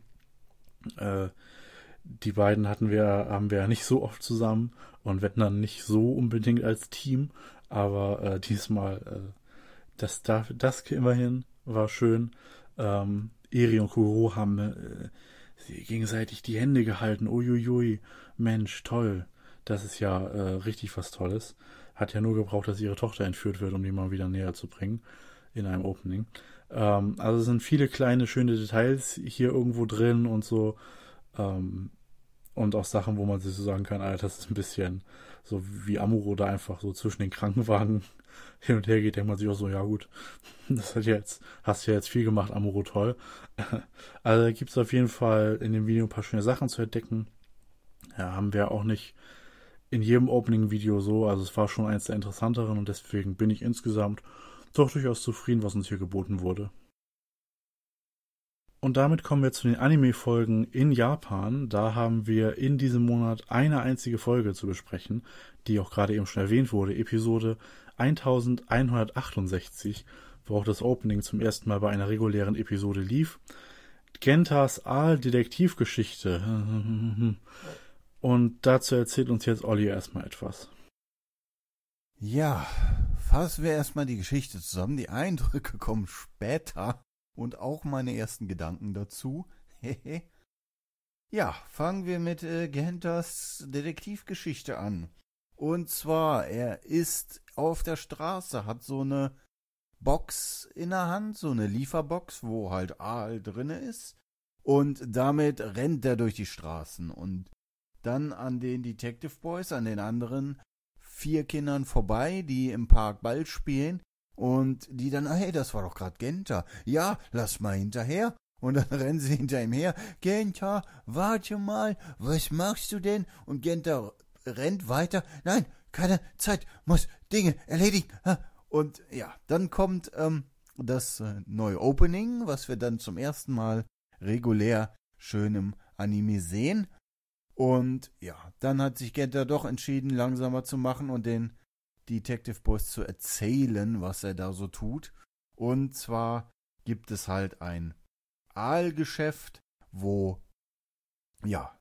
Die beiden haben wir ja nicht so oft zusammen und wenn dann nicht so unbedingt als Team, aber diesmal das immerhin war schön. Eri und Kuro haben sie gegenseitig die Hände gehalten. Uiuiui, Mensch, toll. Das ist ja richtig was Tolles. Hat ja nur gebraucht, dass ihre Tochter entführt wird, um die mal wieder näher zu bringen in einem Opening. Also es sind viele kleine, schöne Details hier irgendwo drin und so. Und auch Sachen, wo man sich so sagen kann, Alter, das ist ein bisschen so wie Amuro da einfach so zwischen den Krankenwagen hin und her geht, denkt man sich auch so, ja gut, hast du ja jetzt viel gemacht, Amuro, toll. Also da gibt es auf jeden Fall in dem Video ein paar schöne Sachen zu entdecken. Ja, haben wir auch nicht in jedem Opening-Video so, also es war schon eins der interessanteren und deswegen bin ich insgesamt doch durchaus zufrieden, was uns hier geboten wurde. Und damit kommen wir zu den Anime-Folgen in Japan. Da haben wir in diesem Monat eine einzige Folge zu besprechen, die auch gerade eben schon erwähnt wurde, Episode 1168, wo auch das Opening zum ersten Mal bei einer regulären Episode lief. Gentas Aal-Detektivgeschichte. Und dazu erzählt uns jetzt Olli erstmal etwas. Ja, fassen wir erstmal die Geschichte zusammen. Die Eindrücke kommen später und auch meine ersten Gedanken dazu. Ja, fangen wir mit Gentas Detektivgeschichte an. Und zwar, er ist auf der Straße, hat so eine Box in der Hand, so eine Lieferbox, wo halt Aal drinne ist. Und damit rennt er durch die Straßen und dann an den Detective Boys, an den anderen 4 Kindern vorbei, die im Park Ball spielen und die dann, hey, das war doch gerade Genta. Ja, lass mal hinterher. Und dann rennen sie hinter ihm her. Genta, warte mal, was machst du denn? Und Genta rennt weiter. Nein, keine Zeit, muss Dinge erledigen. Und ja, dann kommt das neue Opening, was wir dann zum ersten Mal regulär schön im Anime sehen. Und ja, dann hat sich Genta doch entschieden, langsamer zu machen und den Detective Boys zu erzählen, was er da so tut. Und zwar gibt es halt ein Aalgeschäft, wo ja,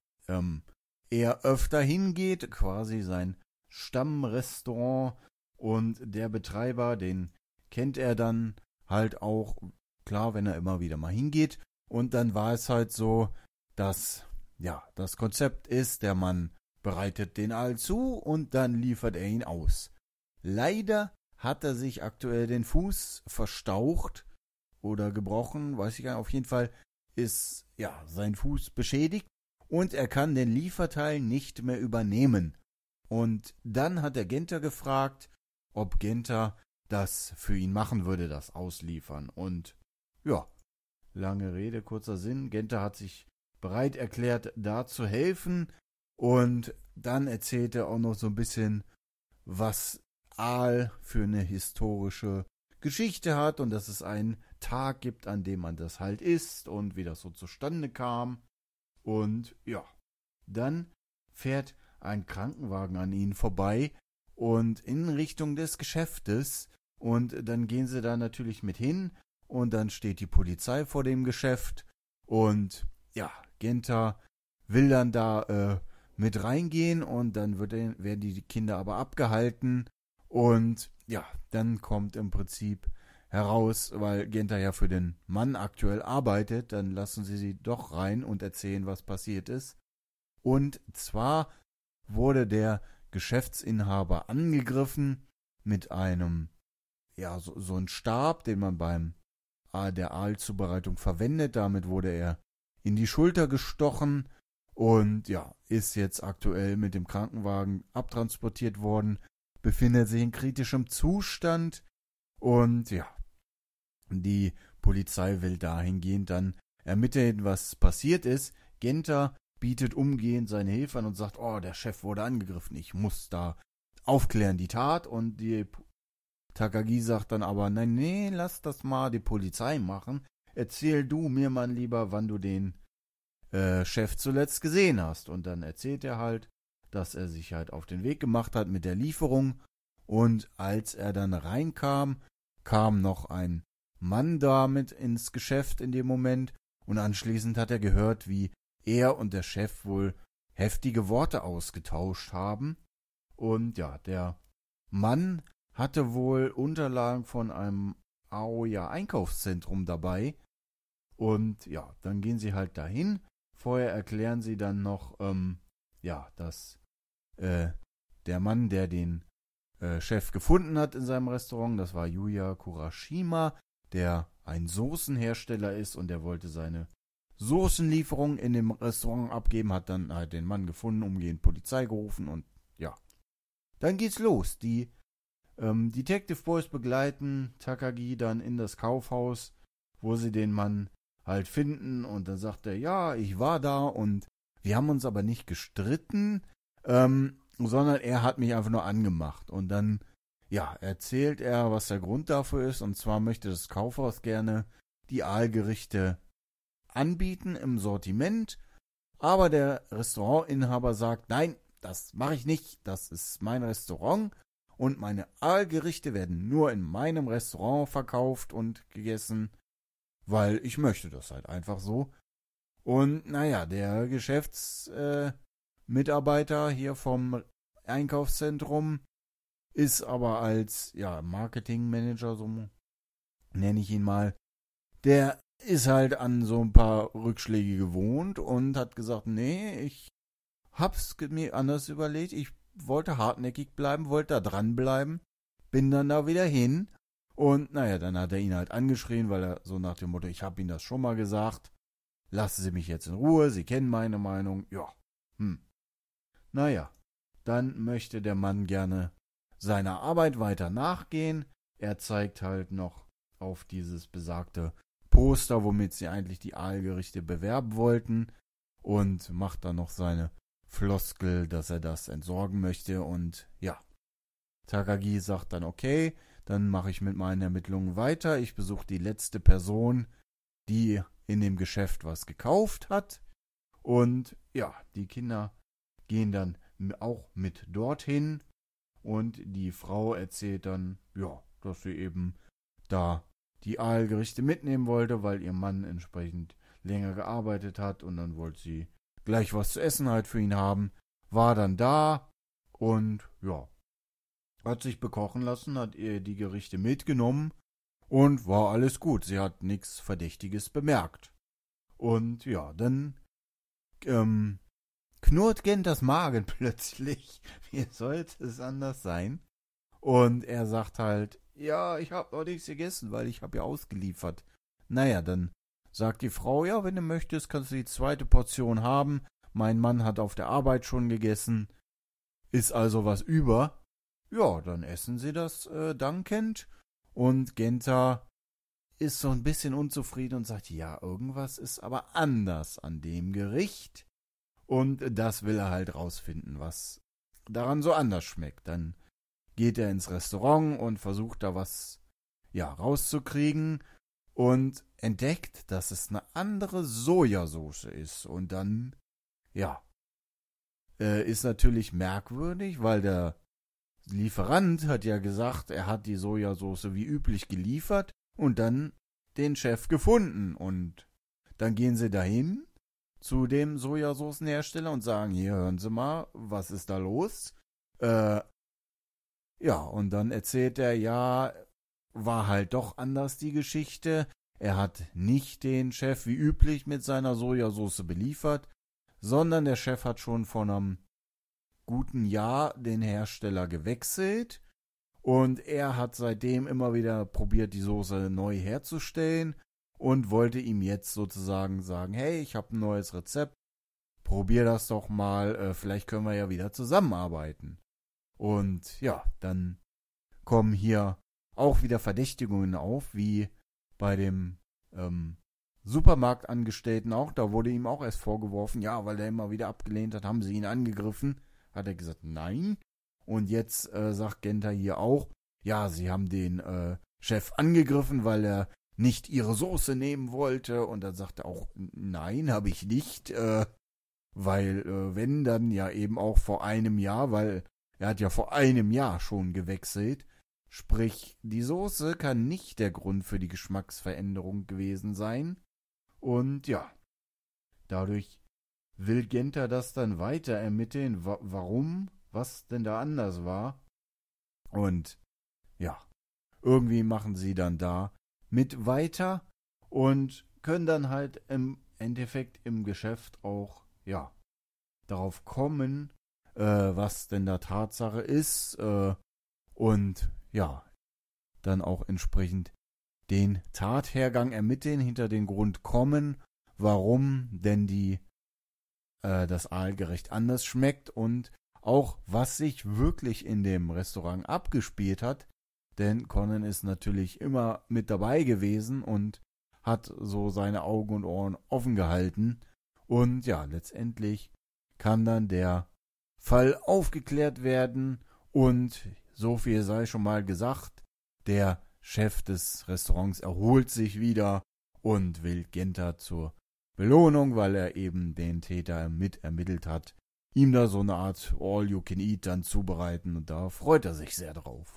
er öfter hingeht, quasi sein Stammrestaurant, und der Betreiber, den kennt er dann halt auch, klar, wenn er immer wieder mal hingeht. Und dann war es halt so, dass ja, das Konzept ist, der Mann bereitet den Aal zu und dann liefert er ihn aus. Leider hat er sich aktuell den Fuß verstaucht oder gebrochen, weiß ich gar nicht. Auf jeden Fall ist ja sein Fuß beschädigt und er kann den Lieferteil nicht mehr übernehmen. Und dann hat der Genta gefragt, ob Genta das für ihn machen würde, das Ausliefern. Und ja, lange Rede, kurzer Sinn, Genta hat sich bereit erklärt, da zu helfen. Und dann erzählt er auch noch so ein bisschen, was Aal für eine historische Geschichte hat und dass es einen Tag gibt, an dem man das halt isst und wie das so zustande kam. Und ja, dann fährt ein Krankenwagen an ihnen vorbei und in Richtung des Geschäftes. Und dann gehen sie da natürlich mit hin und dann steht die Polizei vor dem Geschäft und ja, Genta will dann da mit reingehen und dann werden die Kinder aber abgehalten und ja, dann kommt im Prinzip heraus, weil Genta ja für den Mann aktuell arbeitet, dann lassen sie doch rein und erzählen, was passiert ist. Und zwar wurde der Geschäftsinhaber angegriffen mit einem, ja, so ein Stab, den man beim der Aalzubereitung verwendet. Damit wurde er in die Schulter gestochen und ja, ist jetzt aktuell mit dem Krankenwagen abtransportiert worden, befindet sich in kritischem Zustand und ja, die Polizei will dahingehend dann ermitteln, was passiert ist. Genta bietet umgehend seine Hilfe an und sagt, oh, der Chef wurde angegriffen, ich muss da aufklären, die Tat. Und die Takagi sagt dann aber, nein, nee, lass das mal die Polizei machen. Erzähl du mir mal lieber, wann du den Chef zuletzt gesehen hast. Und dann erzählt er halt, dass er sich halt auf den Weg gemacht hat mit der Lieferung. Und als er dann reinkam, kam noch ein Mann damit ins Geschäft in dem Moment. Und anschließend hat er gehört, wie er und der Chef wohl heftige Worte ausgetauscht haben. Und ja, der Mann hatte wohl Unterlagen von einem Aoya-Einkaufszentrum dabei. Und ja, dann gehen sie halt dahin. Vorher erklären sie dann noch, dass der Mann, der den Chef gefunden hat in seinem Restaurant, das war Yuya Kurashima, der ein Soßenhersteller ist und der wollte seine Soßenlieferung in dem Restaurant abgeben, hat dann halt den Mann gefunden, umgehend Polizei gerufen und ja. Dann geht's los. Die Detective Boys begleiten Takagi dann in das Kaufhaus, wo sie den Mann halt finden und dann sagt er, ja, ich war da und wir haben uns aber nicht gestritten, sondern er hat mich einfach nur angemacht. Und dann, ja, erzählt er, was der Grund dafür ist. Und zwar möchte das Kaufhaus gerne die Aalgerichte anbieten im Sortiment. Aber der Restaurantinhaber sagt, nein, das mache ich nicht. Das ist mein Restaurant. Und meine Aalgerichte werden nur in meinem Restaurant verkauft und gegessen, weil ich möchte das halt einfach so. Und naja, der Geschäftsmitarbeiter hier vom Einkaufszentrum ist aber als Marketingmanager, so nenne ich ihn mal, der ist halt an so ein paar Rückschläge gewohnt und hat gesagt, nee, ich hab's mir anders überlegt, ich wollte hartnäckig bleiben, wollte da dranbleiben, bin dann da wieder hin und naja, dann hat er ihn halt angeschrien, weil er so nach dem Motto, ich hab Ihnen das schon mal gesagt, lassen Sie mich jetzt in Ruhe, Sie kennen meine Meinung, Naja, dann möchte der Mann gerne seiner Arbeit weiter nachgehen, er zeigt halt noch auf dieses besagte Poster, womit sie eigentlich die Aalgerichte bewerben wollten und macht dann noch seine Floskel, dass er das entsorgen möchte und ja, Takagi sagt dann okay, dann mache ich mit meinen Ermittlungen weiter, ich besuche die letzte Person, die in dem Geschäft was gekauft hat und ja, die Kinder gehen dann auch mit dorthin und die Frau erzählt dann, dass sie eben da die Aalgerichte mitnehmen wollte, weil ihr Mann entsprechend länger gearbeitet hat und dann wollte sie gleich was zu essen halt für ihn haben, war dann da und hat sich bekochen lassen, hat ihr die Gerichte mitgenommen und war alles gut. Sie hat nichts Verdächtiges bemerkt. Und dann knurrt Gentas Magen plötzlich. Wie sollte es anders sein? Und er sagt halt, ja, ich habe noch nichts gegessen, weil ich habe ja ausgeliefert. Naja, dann sagt die Frau, ja, wenn du möchtest, kannst du die zweite Portion haben. Mein Mann hat auf der Arbeit schon gegessen. Ist also was über. Ja, dann essen sie das dankend. Und Genta ist so ein bisschen unzufrieden und sagt, ja, irgendwas ist aber anders an dem Gericht. Und das will er halt rausfinden, was daran so anders schmeckt. Dann geht er ins Restaurant und versucht da was rauszukriegen und entdeckt, dass es eine andere Sojasauce ist. Und dann, ist natürlich merkwürdig, weil der Lieferant hat ja gesagt, er hat die Sojasauce wie üblich geliefert und dann den Chef gefunden. Und dann gehen sie dahin zu dem Sojasoßenhersteller und sagen, hier, hören Sie mal, was ist da los? Und dann erzählt er, war halt doch anders die Geschichte. Er hat nicht den Chef wie üblich mit seiner Sojasauce beliefert, sondern der Chef hat schon vor einem guten Jahr den Hersteller gewechselt und er hat seitdem immer wieder probiert, die Soße neu herzustellen und wollte ihm jetzt sozusagen sagen, hey, ich habe ein neues Rezept, probier das doch mal, vielleicht können wir ja wieder zusammenarbeiten. Und dann kommen hier auch wieder Verdächtigungen auf, wie bei dem Supermarktangestellten auch. Da wurde ihm auch erst vorgeworfen, weil er immer wieder abgelehnt hat, haben sie ihn angegriffen. Hat er gesagt, nein. Und jetzt sagt Genta hier auch, sie haben den Chef angegriffen, weil er nicht ihre Soße nehmen wollte. Und dann sagt er auch, nein, habe ich nicht. Weil wenn, dann ja eben auch vor einem Jahr, weil er hat ja vor einem Jahr schon gewechselt. Sprich, die Soße kann nicht der Grund für die Geschmacksveränderung gewesen sein. Und dadurch will Genta das dann weiter ermitteln, warum, was denn da anders war. Und irgendwie machen sie dann da mit weiter und können dann halt im Endeffekt im Geschäft auch, darauf kommen, was denn da Tatsache ist und dann auch entsprechend den Tathergang ermitteln, hinter den Grund kommen, warum denn das Aalgericht anders schmeckt und auch was sich wirklich in dem Restaurant abgespielt hat, denn Conan ist natürlich immer mit dabei gewesen und hat so seine Augen und Ohren offen gehalten und letztendlich kann dann der Fall aufgeklärt werden und so viel sei schon mal gesagt, der Chef des Restaurants erholt sich wieder und will Genta zur Belohnung, weil er eben den Täter mit ermittelt hat, ihm da so eine Art All-You-Can-Eat dann zubereiten und da freut er sich sehr drauf.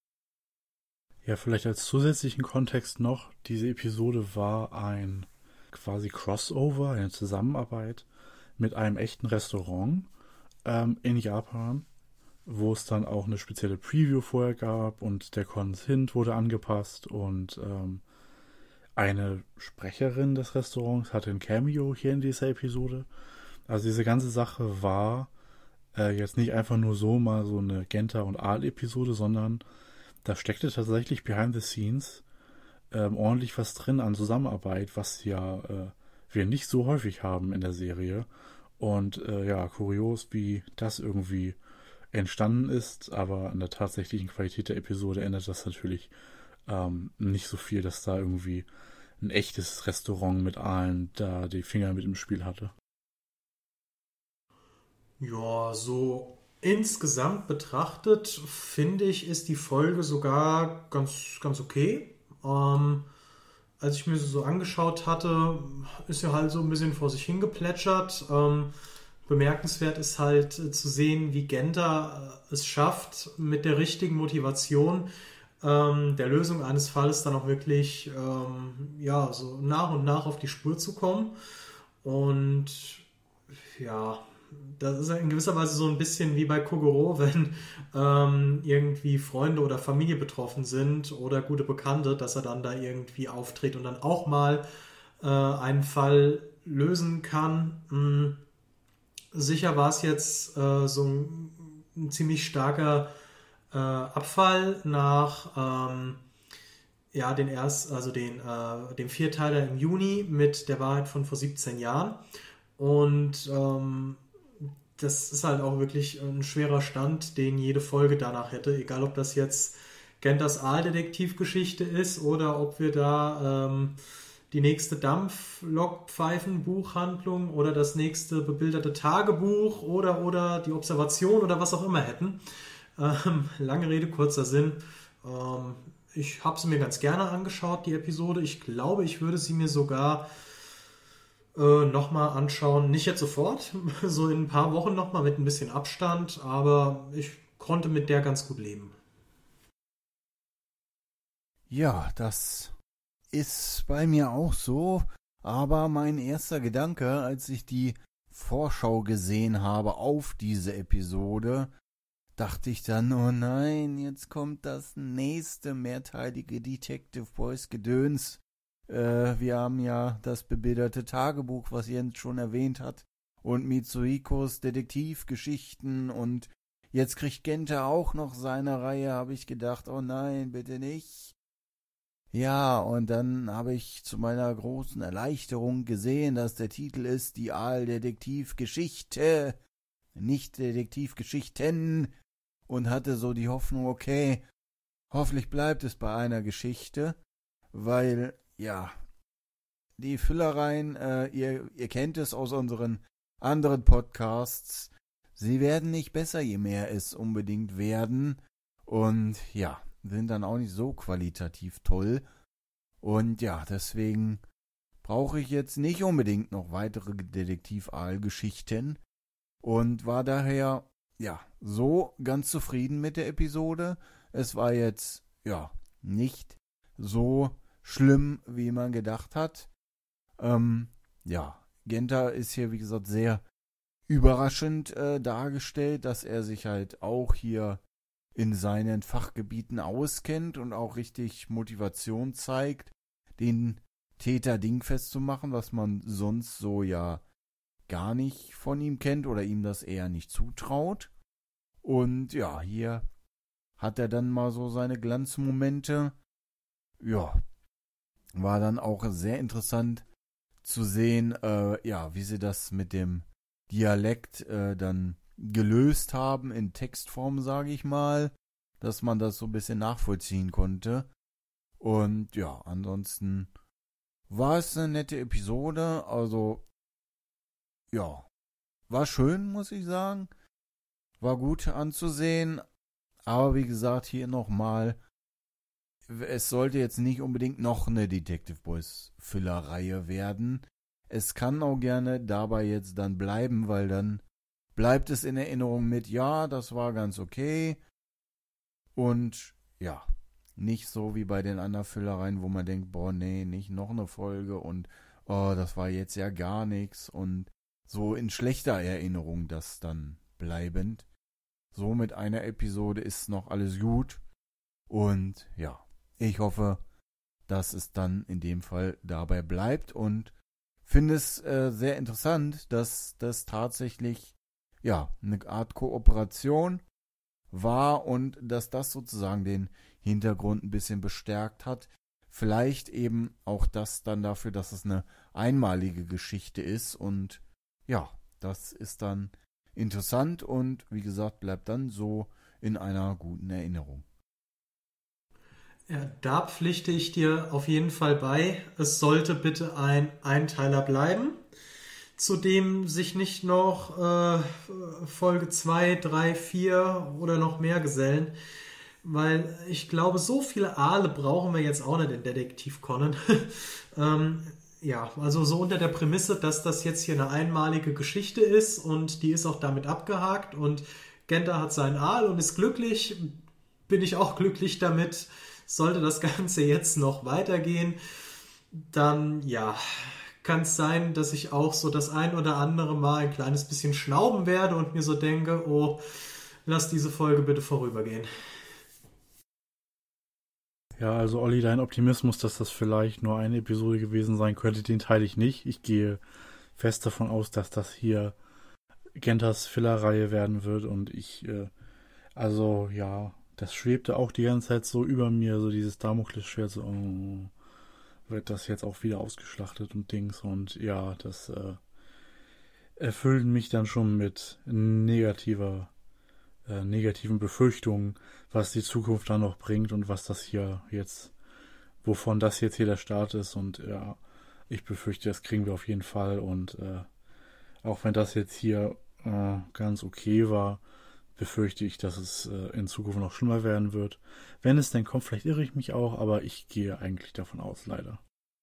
Ja, vielleicht als zusätzlichen Kontext noch, diese Episode war ein quasi Crossover, eine Zusammenarbeit mit einem echten Restaurant in Japan, wo es dann auch eine spezielle Preview vorher gab und der Consent wurde angepasst und eine Sprecherin des Restaurants hatte ein Cameo hier in dieser Episode. Also diese ganze Sache war jetzt nicht einfach nur so mal so eine Genta- und Aal-Episode, sondern da steckte tatsächlich behind the scenes ordentlich was drin an Zusammenarbeit, was ja wir nicht so häufig haben in der Serie. Und ja, kurios, wie das irgendwie entstanden ist, aber an der tatsächlichen Qualität der Episode ändert das natürlich nicht so viel, dass da irgendwie ein echtes Restaurant mit Aalen da die Finger mit im Spiel hatte. Ja, so insgesamt betrachtet, finde ich, ist die Folge sogar ganz okay. Als ich mir sie so angeschaut hatte, ist ja halt so ein bisschen vor sich hingeplätschert. Bemerkenswert ist halt zu sehen, wie Genta es schafft, mit der richtigen Motivation der Lösung eines Falles dann auch wirklich ja, so nach und nach auf die Spur zu kommen. Und ja, das ist in gewisser Weise so ein bisschen wie bei Kogoro, wenn irgendwie Freunde oder Familie betroffen sind oder gute Bekannte, dass er dann da irgendwie auftritt und dann auch mal einen Fall lösen kann. Sicher war es jetzt so ein ziemlich starker Abfall nach ja, dem Vierteiler im Juni mit der Wahrheit von vor 17 Jahren. Und das ist halt auch wirklich ein schwerer Stand, den jede Folge danach hätte. Egal, ob das jetzt Gentas Aaldetektivgeschichte ist oder ob wir da die nächste Dampflokpfeifen-Buchhandlung oder das nächste bebilderte Tagebuch oder die Observation oder was auch immer hätten. Lange Rede, kurzer Sinn. Ich habe sie mir ganz gerne angeschaut, die Episode. Ich glaube, ich würde sie mir sogar nochmal anschauen. Nicht jetzt sofort, so in ein paar Wochen nochmal mit ein bisschen Abstand, aber ich konnte mit der ganz gut leben. Ja, das ist bei mir auch so, aber mein erster Gedanke, als ich die Vorschau gesehen habe auf diese Episode, dachte ich dann, oh nein, jetzt kommt das nächste mehrteilige Detective Boys Gedöns. Wir haben ja das bebilderte Tagebuch, was Jens schon erwähnt hat, und Mitsuhikos Detektivgeschichten, und jetzt kriegt Genta auch noch seine Reihe, habe ich gedacht, oh nein, bitte nicht. Ja, und dann habe ich zu meiner großen Erleichterung gesehen, dass der Titel ist Die Aal-Detektivgeschichte, nicht Detektivgeschichten, und hatte so die Hoffnung, okay, hoffentlich bleibt es bei einer Geschichte, weil, ja, die Füllereien, ihr kennt es aus unseren anderen Podcasts, sie werden nicht besser, je mehr es unbedingt werden, und ja, sind dann auch nicht so qualitativ toll. Und ja, deswegen brauche ich jetzt nicht unbedingt noch weitere Detektiv-Aal-Geschichten und war daher, ja, so ganz zufrieden mit der Episode. Es war jetzt, ja, nicht so schlimm, wie man gedacht hat. Ja, Genta ist hier, wie gesagt, sehr überraschend dargestellt, dass er sich halt auch hier in seinen Fachgebieten auskennt und auch richtig Motivation zeigt, den Täter dingfest zu machen, was man sonst so ja gar nicht von ihm kennt oder ihm das eher nicht zutraut. Und ja, hier hat er dann mal so seine Glanzmomente. Ja, war dann auch sehr interessant zu sehen, ja, wie sie das mit dem Dialekt dann gelöst haben in Textform, sage ich mal, dass man das so ein bisschen nachvollziehen konnte. Und ja, ansonsten war es eine nette Episode, also ja, war schön, muss ich sagen, war gut anzusehen, aber wie gesagt, hier nochmal, es sollte jetzt nicht unbedingt noch eine Detective Boys Füllerreihe werden. Es kann auch gerne dabei jetzt dann bleiben, weil dann bleibt es in Erinnerung mit, ja, das war ganz okay. Und ja, nicht so wie bei den anderen Füllereien, wo man denkt, boah, nee, nicht noch eine Folge und oh, das war jetzt ja gar nichts und so in schlechter Erinnerung das dann bleibend. So mit einer Episode ist noch alles gut und ja, ich hoffe, dass es dann in dem Fall dabei bleibt und finde es sehr interessant, dass das tatsächlich ja eine Art Kooperation war und dass das sozusagen den Hintergrund ein bisschen bestärkt hat. Vielleicht eben auch das dann dafür, dass es eine einmalige Geschichte ist und ja, das ist dann interessant und wie gesagt, bleibt dann so in einer guten Erinnerung. Ja, da pflichte ich dir auf jeden Fall bei. Es sollte bitte ein Einteiler bleiben, zu dem sich nicht noch Folge 2, 3, 4 oder noch mehr gesellen. Weil ich glaube, so viele Aale brauchen wir jetzt auch nicht in Detektiv Conan. Ja, also so unter der Prämisse, dass das jetzt hier eine einmalige Geschichte ist und die ist auch damit abgehakt und Genta hat seinen Aal und ist glücklich, bin ich auch glücklich damit. Sollte das Ganze jetzt noch weitergehen, dann ja, kann es sein, dass ich auch so das ein oder andere Mal ein kleines bisschen schnauben werde und mir so denke, oh, lass diese Folge bitte vorübergehen. Ja, also Olli, dein Optimismus, dass das vielleicht nur eine Episode gewesen sein könnte, den teile ich nicht. Ich gehe fest davon aus, dass das hier Gentas Filler-Reihe werden wird und also ja, das schwebte auch die ganze Zeit so über mir, so dieses Damoklesschwert, so, oh, wird das jetzt auch wieder ausgeschlachtet und Dings und ja, das erfüllt mich dann schon mit negativen Befürchtungen, was die Zukunft dann noch bringt und was das hier jetzt, wovon das jetzt hier der Start ist und ja, ich befürchte, das kriegen wir auf jeden Fall und auch wenn das jetzt hier ganz okay war, befürchte ich, dass es in Zukunft noch schlimmer werden wird. Wenn es denn kommt, vielleicht irre ich mich auch, aber ich gehe eigentlich davon aus, leider.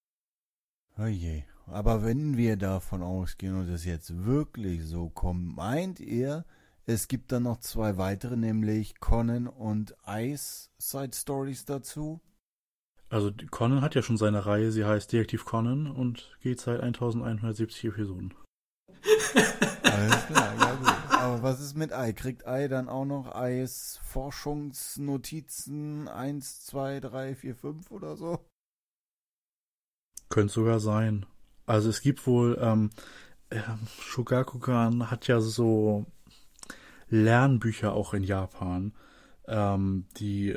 Oh je. Aber wenn wir davon ausgehen und es jetzt wirklich so kommt, meint ihr, es gibt dann noch 2 weitere, nämlich Conan und Ice Side Stories dazu? Also Conan hat ja schon seine Reihe, sie heißt Detektiv Conan und geht seit 1170 Episoden. Alles klar, ja gut. Aber was ist mit Ei? Kriegt Ei dann auch noch Eis Forschungsnotizen 1, 2, 3, 4, 5 oder so? Könnte sogar sein. Also es gibt wohl, Shogakukan hat ja so Lernbücher auch in Japan, die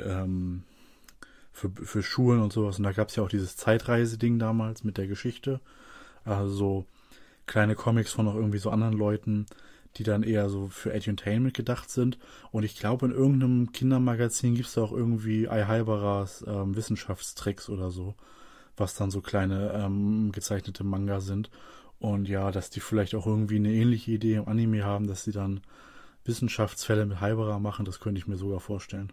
für Schulen und sowas. Und da gab es ja auch dieses Zeitreise-Ding damals mit der Geschichte. Also so kleine Comics von auch irgendwie so anderen Leuten, die dann eher so für Edutainment gedacht sind. Und ich glaube, in irgendeinem Kindermagazin gibt es da auch irgendwie Aihabaras Wissenschaftstricks oder so, was dann so kleine gezeichnete Manga sind. Und ja, dass die vielleicht auch irgendwie eine ähnliche Idee im Anime haben, dass sie dann Wissenschaftsfälle mit Haibara machen, das könnte ich mir sogar vorstellen.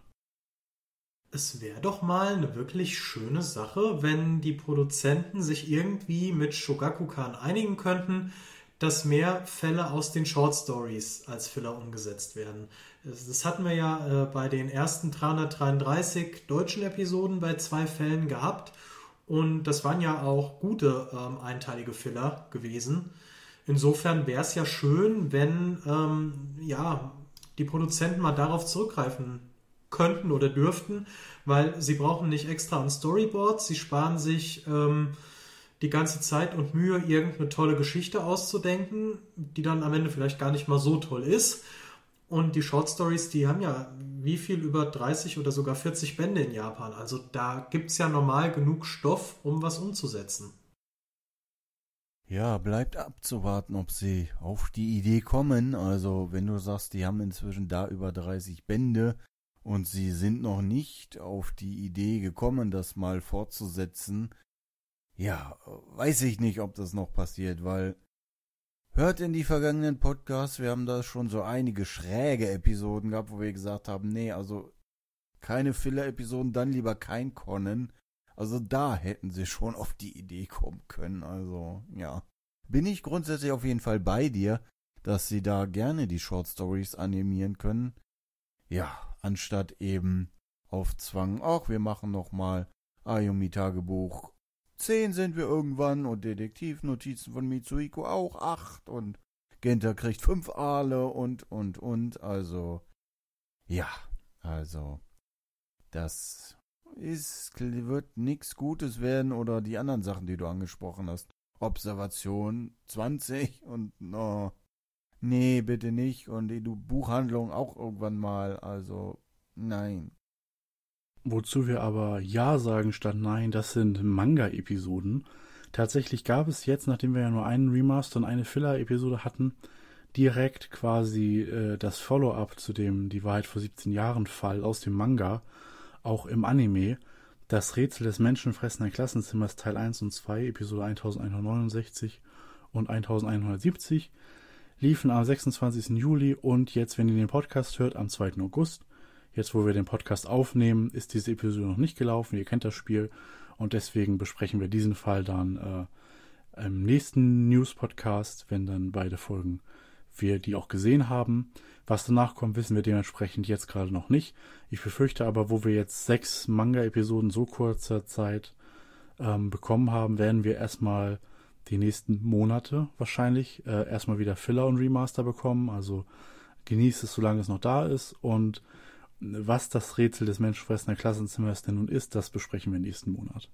Es wäre doch mal eine wirklich schöne Sache, wenn die Produzenten sich irgendwie mit Shogakukan einigen könnten, dass mehr Fälle aus den Short Stories als Filler umgesetzt werden. Das hatten wir ja bei den ersten 333 deutschen Episoden bei 2 Fällen gehabt und das waren ja auch gute einteilige Filler gewesen. Insofern wäre es ja schön, wenn die Produzenten mal darauf zurückgreifen könnten oder dürften, weil sie brauchen nicht extra ein Storyboard, sie sparen sich die ganze Zeit und Mühe, irgendeine tolle Geschichte auszudenken, die dann am Ende vielleicht gar nicht mal so toll ist. Und die Short Stories, die haben ja wie viel über 30 oder sogar 40 Bände in Japan. Also da gibt es ja normal genug Stoff, um was umzusetzen. Ja, bleibt abzuwarten, ob sie auf die Idee kommen. Also wenn du sagst, die haben inzwischen da über 30 Bände und sie sind noch nicht auf die Idee gekommen, das mal fortzusetzen, ja, weiß ich nicht, ob das noch passiert, weil hört in die vergangenen Podcasts, wir haben da schon so einige schräge Episoden gehabt, wo wir gesagt haben, nee, also keine Filler-Episoden, dann lieber kein Conan. Also da hätten sie schon auf die Idee kommen können. Also, ja. Bin ich grundsätzlich auf jeden Fall bei dir, dass sie da gerne die Short Stories animieren können. Ja, anstatt eben auf Zwang, ach, wir machen nochmal Ayumi-Tagebuch 10 sind wir irgendwann und Detektivnotizen von Mitsuhiko auch 8 und Genta kriegt 5 Aale und, also, ja, also, das wird nichts Gutes werden oder die anderen Sachen, die du angesprochen hast. Observation 20 und, nee, bitte nicht und die Buchhandlung auch irgendwann mal, also, nein. Wozu wir aber Ja sagen statt Nein, das sind Manga-Episoden. Tatsächlich gab es jetzt, nachdem wir ja nur einen Remaster und eine Filler-Episode hatten, direkt quasi das Follow-up zu dem Die Wahrheit vor 17 Jahren Fall aus dem Manga, auch im Anime. Das Rätsel des menschenfressenden Klassenzimmers Teil 1 und 2, Episode 1169 und 1170, liefen am 26. Juli und jetzt, wenn ihr den Podcast hört, am 2. August. Jetzt, wo wir den Podcast aufnehmen, ist diese Episode noch nicht gelaufen. Ihr kennt das Spiel und deswegen besprechen wir diesen Fall dann im nächsten News-Podcast, wenn dann beide Folgen wir die auch gesehen haben. Was danach kommt, wissen wir dementsprechend jetzt gerade noch nicht. Ich befürchte aber, wo wir jetzt 6 Manga-Episoden so kurzer Zeit bekommen haben, werden wir erstmal die nächsten Monate wahrscheinlich erstmal wieder Filler und Remaster bekommen. Also genießt es, solange es noch da ist. Und was das Rätsel des menschenfressenden Klassenzimmers denn nun ist, das besprechen wir nächsten Monat.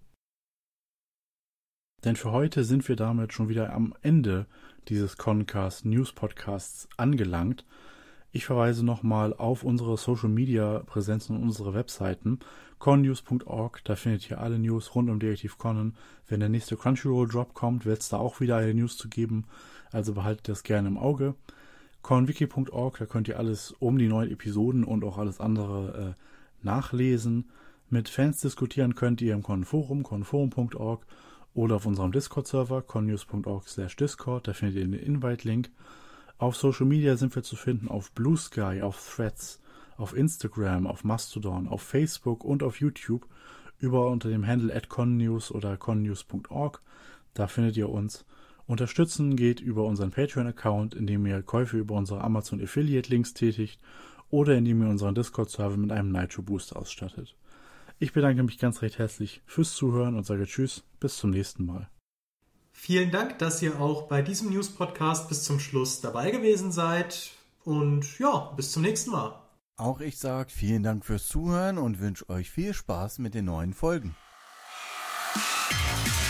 Denn für heute sind wir damit schon wieder am Ende dieses Concast News Podcasts angelangt. Ich verweise nochmal auf unsere Social Media Präsenzen und unsere Webseiten connews.org, da findet ihr alle News rund um Detektiv Conan. Wenn der nächste Crunchyroll Drop kommt, wird es da auch wieder eine News zu geben, also behaltet das gerne im Auge. conwiki.org, da könnt ihr alles um die neuen Episoden und auch alles andere nachlesen. Mit Fans diskutieren könnt ihr im Conforum, conforum.org oder auf unserem Discord-Server connews.org/discord, da findet ihr den Invite-Link. Auf Social Media sind wir zu finden auf Blue Sky, auf Threads, auf Instagram, auf Mastodon, auf Facebook und auf YouTube unter dem Handle @connews oder connews.org. Da findet ihr uns. Unterstützen geht über unseren Patreon-Account, indem ihr Käufe über unsere Amazon Affiliate-Links tätigt oder indem ihr unseren Discord-Server mit einem Nitro-Booster ausstattet. Ich bedanke mich ganz recht herzlich fürs Zuhören und sage Tschüss, bis zum nächsten Mal. Vielen Dank, dass ihr auch bei diesem News-Podcast bis zum Schluss dabei gewesen seid. Und ja, bis zum nächsten Mal. Auch ich sage vielen Dank fürs Zuhören und wünsche euch viel Spaß mit den neuen Folgen.